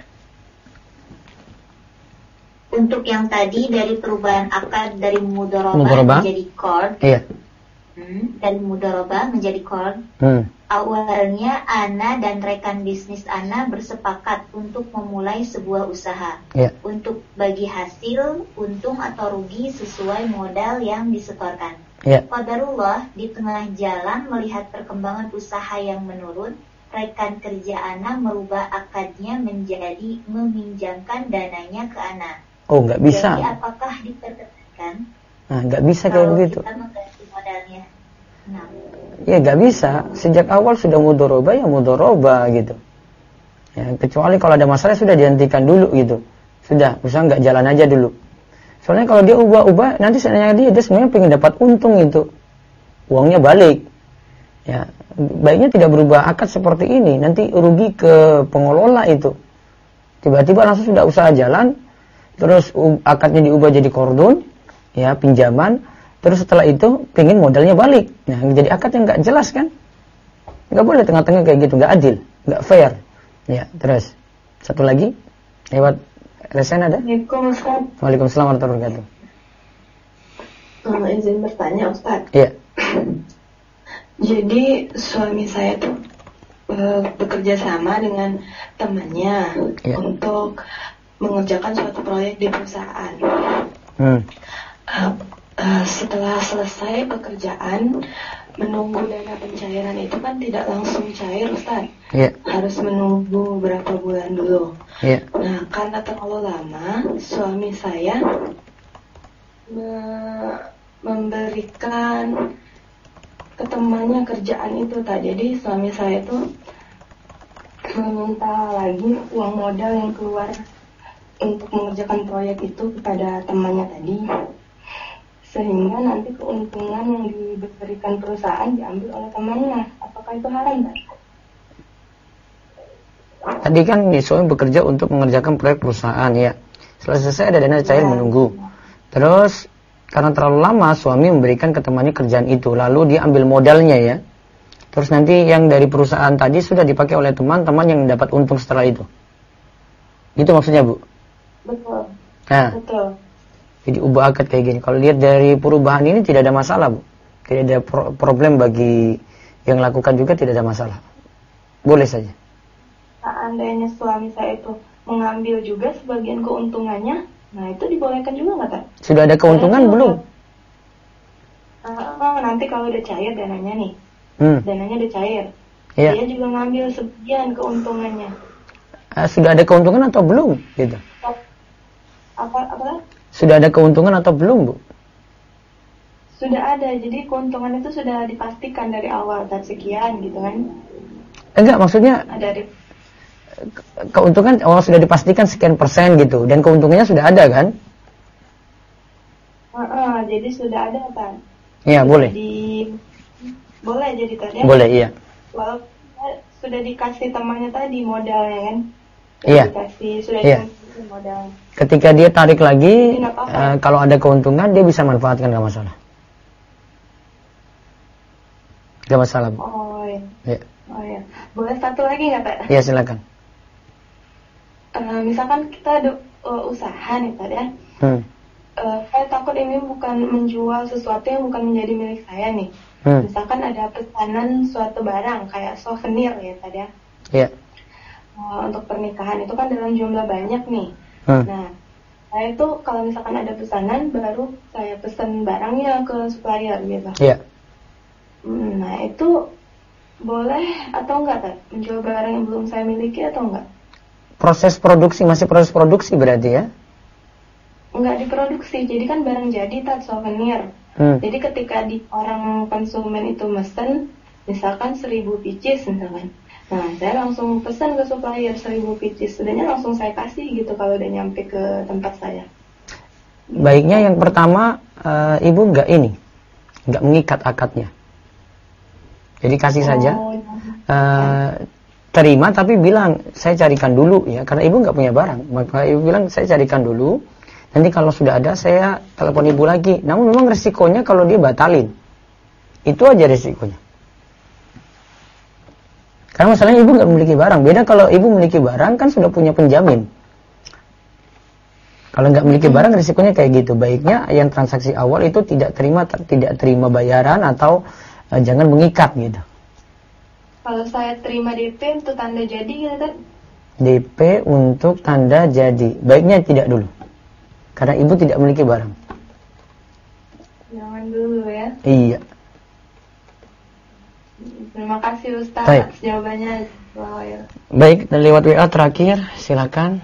Untuk yang tadi dari perubahan akad dari mudharabah menjadi qard. Iya. Dari mudharabah menjadi qard. Awalnya Ana dan rekan bisnis Ana bersepakat untuk memulai sebuah usaha. Untuk bagi hasil, untung atau rugi sesuai modal yang disetorkan. Qadarullah di tengah jalan melihat perkembangan usaha yang menurun, rekan kerja Ana merubah akadnya menjadi meminjamkan dananya ke Ana. Oh, nggak bisa. Jadi apakah diperkenankan? Nah, nggak bisa kayak begitu. Kita mengganti modalnya. Nah. Ya nggak bisa. Sejak awal sudah mudharabah ya mudharabah gitu. Ya, kecuali kalau ada masalah sudah dihentikan dulu gitu. Sudah, usaha nggak jalan aja dulu. Soalnya kalau dia ubah-ubah, nanti sebenarnya dia sebenarnya pengen dapat untung itu, uangnya balik. Ya, baiknya tidak berubah akad seperti ini. Nanti rugi ke pengelola itu. Tiba-tiba langsung sudah usaha jalan, terus akadnya diubah jadi kordon, ya pinjaman. Terus setelah itu pengen modalnya balik. Nah, jadi akad yang nggak jelas kan? Nggak boleh tengah-tengah kayak gitu, nggak adil, nggak fair. Ya, terus satu lagi lewat. Resen ada? Waalaikumsalam warahmatullahi wabarakatuh. Izin bertanya Ustaz. Iya. Jadi suami saya tuh bekerja sama dengan temannya untuk mengerjakan suatu proyek di perusahaan. Setelah selesai pekerjaan, menunggu dana pencairan itu kan tidak langsung cair Ustaz. Harus menunggu berapa bulan dulu. Nah, karena terlalu lama, suami saya memberikan ke temannya kerjaan itu tak. Jadi suami saya itu meminta lagi uang modal yang keluar untuk mengerjakan proyek itu kepada temannya tadi, sehingga nanti keuntungan yang diberikan perusahaan diambil oleh temannya. Apakah itu haram tak? Tadi kan suami bekerja untuk mengerjakan proyek perusahaan ya. Setelah selesai ada dana cair menunggu. Terus karena terlalu lama suami memberikan ke temannya kerjaan itu, lalu dia ambil modalnya ya. Terus nanti yang dari perusahaan tadi sudah dipakai oleh teman-teman yang dapat untung setelah itu. Itu maksudnya Bu? Betul. Nah, betul. Jadi ubah akad kayak gini. Kalau lihat dari perubahan ini tidak ada masalah Bu. Tidak ada problem bagi yang lakukan juga, tidak ada masalah. Boleh saja. Seandainya suami saya itu mengambil juga sebagian keuntungannya, nah itu dibolehkan juga nggak tak? Sudah ada keuntungan belum? Nanti kalau udah cair dananya nih, dananya udah cair, dia juga ngambil sebagian keuntungannya. Sudah ada keuntungan atau belum? Gitu. Apa? Sudah ada keuntungan atau belum Bu? Sudah ada, jadi keuntungan itu sudah dipastikan dari awal dan sekian gitu kan? Enggak, maksudnya dari keuntungan sudah dipastikan sekian persen gitu, dan keuntungannya sudah ada kan? Jadi sudah ada kan? Iya, boleh. Boleh jadi tadi. Boleh, iya. Walaupun sudah dikasih temannya tadi modalnya kan? Iya. Sudah iya. dikasih modal. Ketika dia tarik lagi, kalau ada keuntungan dia bisa manfaatkan, nggak masalah. Nggak masalah Bu. Oh iya. Iya. Oh iya. Boleh satu lagi nggak Pak? Iya, silakan. Misalkan kita ada usaha nih Pak ya. Saya takut ini bukan menjual sesuatu yang bukan menjadi milik saya nih. Misalkan ada pesanan suatu barang kayak souvenir ya Pak ya. Iya. Untuk pernikahan itu kan dalam jumlah banyak nih. Nah, saya itu kalau misalkan ada pesanan baru saya pesan barangnya ke supplier gitu. Iya. Nah itu boleh atau enggak Tat? Menjual barang yang belum saya miliki atau enggak? Proses produksi, masih proses produksi berarti ya? Enggak diproduksi, jadi kan barang jadi Tat, souvenir. Jadi ketika orang konsumen itu mesen, misalkan 1000 pieces misalkan. Nah, saya langsung pesan ke supplier 1000 pieces. Sudahnya langsung saya kasih gitu kalau udah nyampe ke tempat saya. Baiknya yang pertama, ibu nggak mengikat akadnya. Jadi kasih saja, terima tapi bilang saya carikan dulu ya, karena ibu nggak punya barang. Maka ibu bilang saya carikan dulu. Nanti kalau sudah ada saya telepon ibu lagi. Namun memang resikonya kalau dia batalin, itu aja resikonya. Karena masalahnya ibu nggak memiliki barang. Beda kalau ibu memiliki barang kan sudah punya penjamin. Kalau nggak memiliki barang resikonya kayak gitu. Baiknya yang transaksi awal itu tidak terima bayaran atau jangan mengikat gitu. Kalau saya terima DP untuk tanda jadi gitu kan? DP untuk tanda jadi. Baiknya tidak dulu. Karena ibu tidak memiliki barang. Jangan dulu ya. Iya. Terima kasih Ustaz atas jawabannya. Baik, dan lewat WA terakhir, silakan.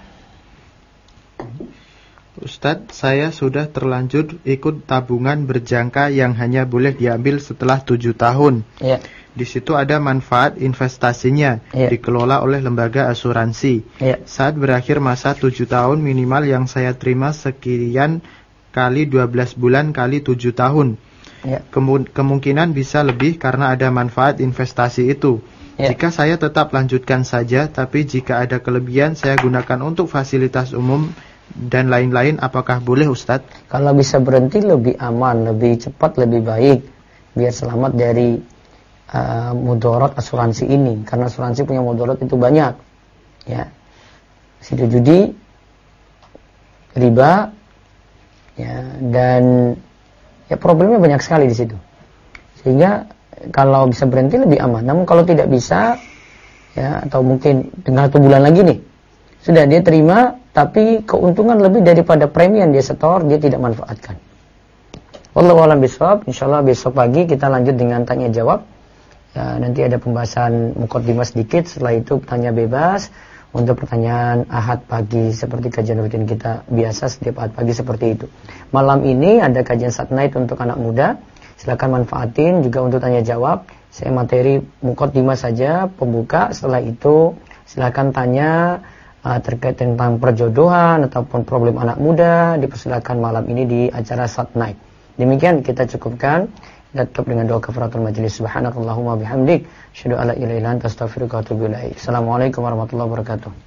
Ustadz, saya sudah terlanjur ikut tabungan berjangka yang hanya boleh diambil setelah 7 tahun. Iya. Di situ ada manfaat investasinya, dikelola oleh lembaga asuransi. Saat berakhir masa 7 tahun minimal yang saya terima sekian kali 12 bulan kali 7 tahun. Kemungkinan bisa lebih karena ada manfaat investasi itu. Jika saya tetap lanjutkan saja, tapi jika ada kelebihan saya gunakan untuk fasilitas umum dan lain-lain, apakah boleh Ustadz? Kalau bisa berhenti lebih aman, lebih cepat, lebih baik, biar selamat dari mudarat asuransi ini, karena asuransi punya mudarat itu banyak, ya, situ judi, riba, ya, dan ya problemnya banyak sekali di situ. Sehingga kalau bisa berhenti lebih aman. Namun kalau tidak bisa, ya, atau mungkin tinggal 1 bulan lagi nih, sudah dia terima, tapi keuntungan lebih daripada premi yang dia setor, dia tidak manfaatkan. Wallahu a'lam bishawab. Insyaallah besok pagi kita lanjut dengan tanya jawab. Ya, nanti ada pembahasan muqaddimah sedikit, setelah itu tanya bebas untuk pertanyaan Ahad pagi seperti kajian rutin kita biasa setiap Ahad pagi seperti itu. Malam ini ada kajian Saat Night untuk anak muda. Silakan manfaatin juga untuk tanya jawab. Saya materi muqaddimah saja pembuka, setelah itu silakan tanya terkait tentang perjodohan ataupun problem anak muda, dipersilakan malam ini di acara Saat Night. Demikian kita cukupkan. Tutup dengan doa kafaratul majelis. Subhanakallahumma bihamdik, asyhadu an la ilaha illa anta, astaghfiruka wa atubu ilaik. Assalamualaikum warahmatullahi wabarakatuh.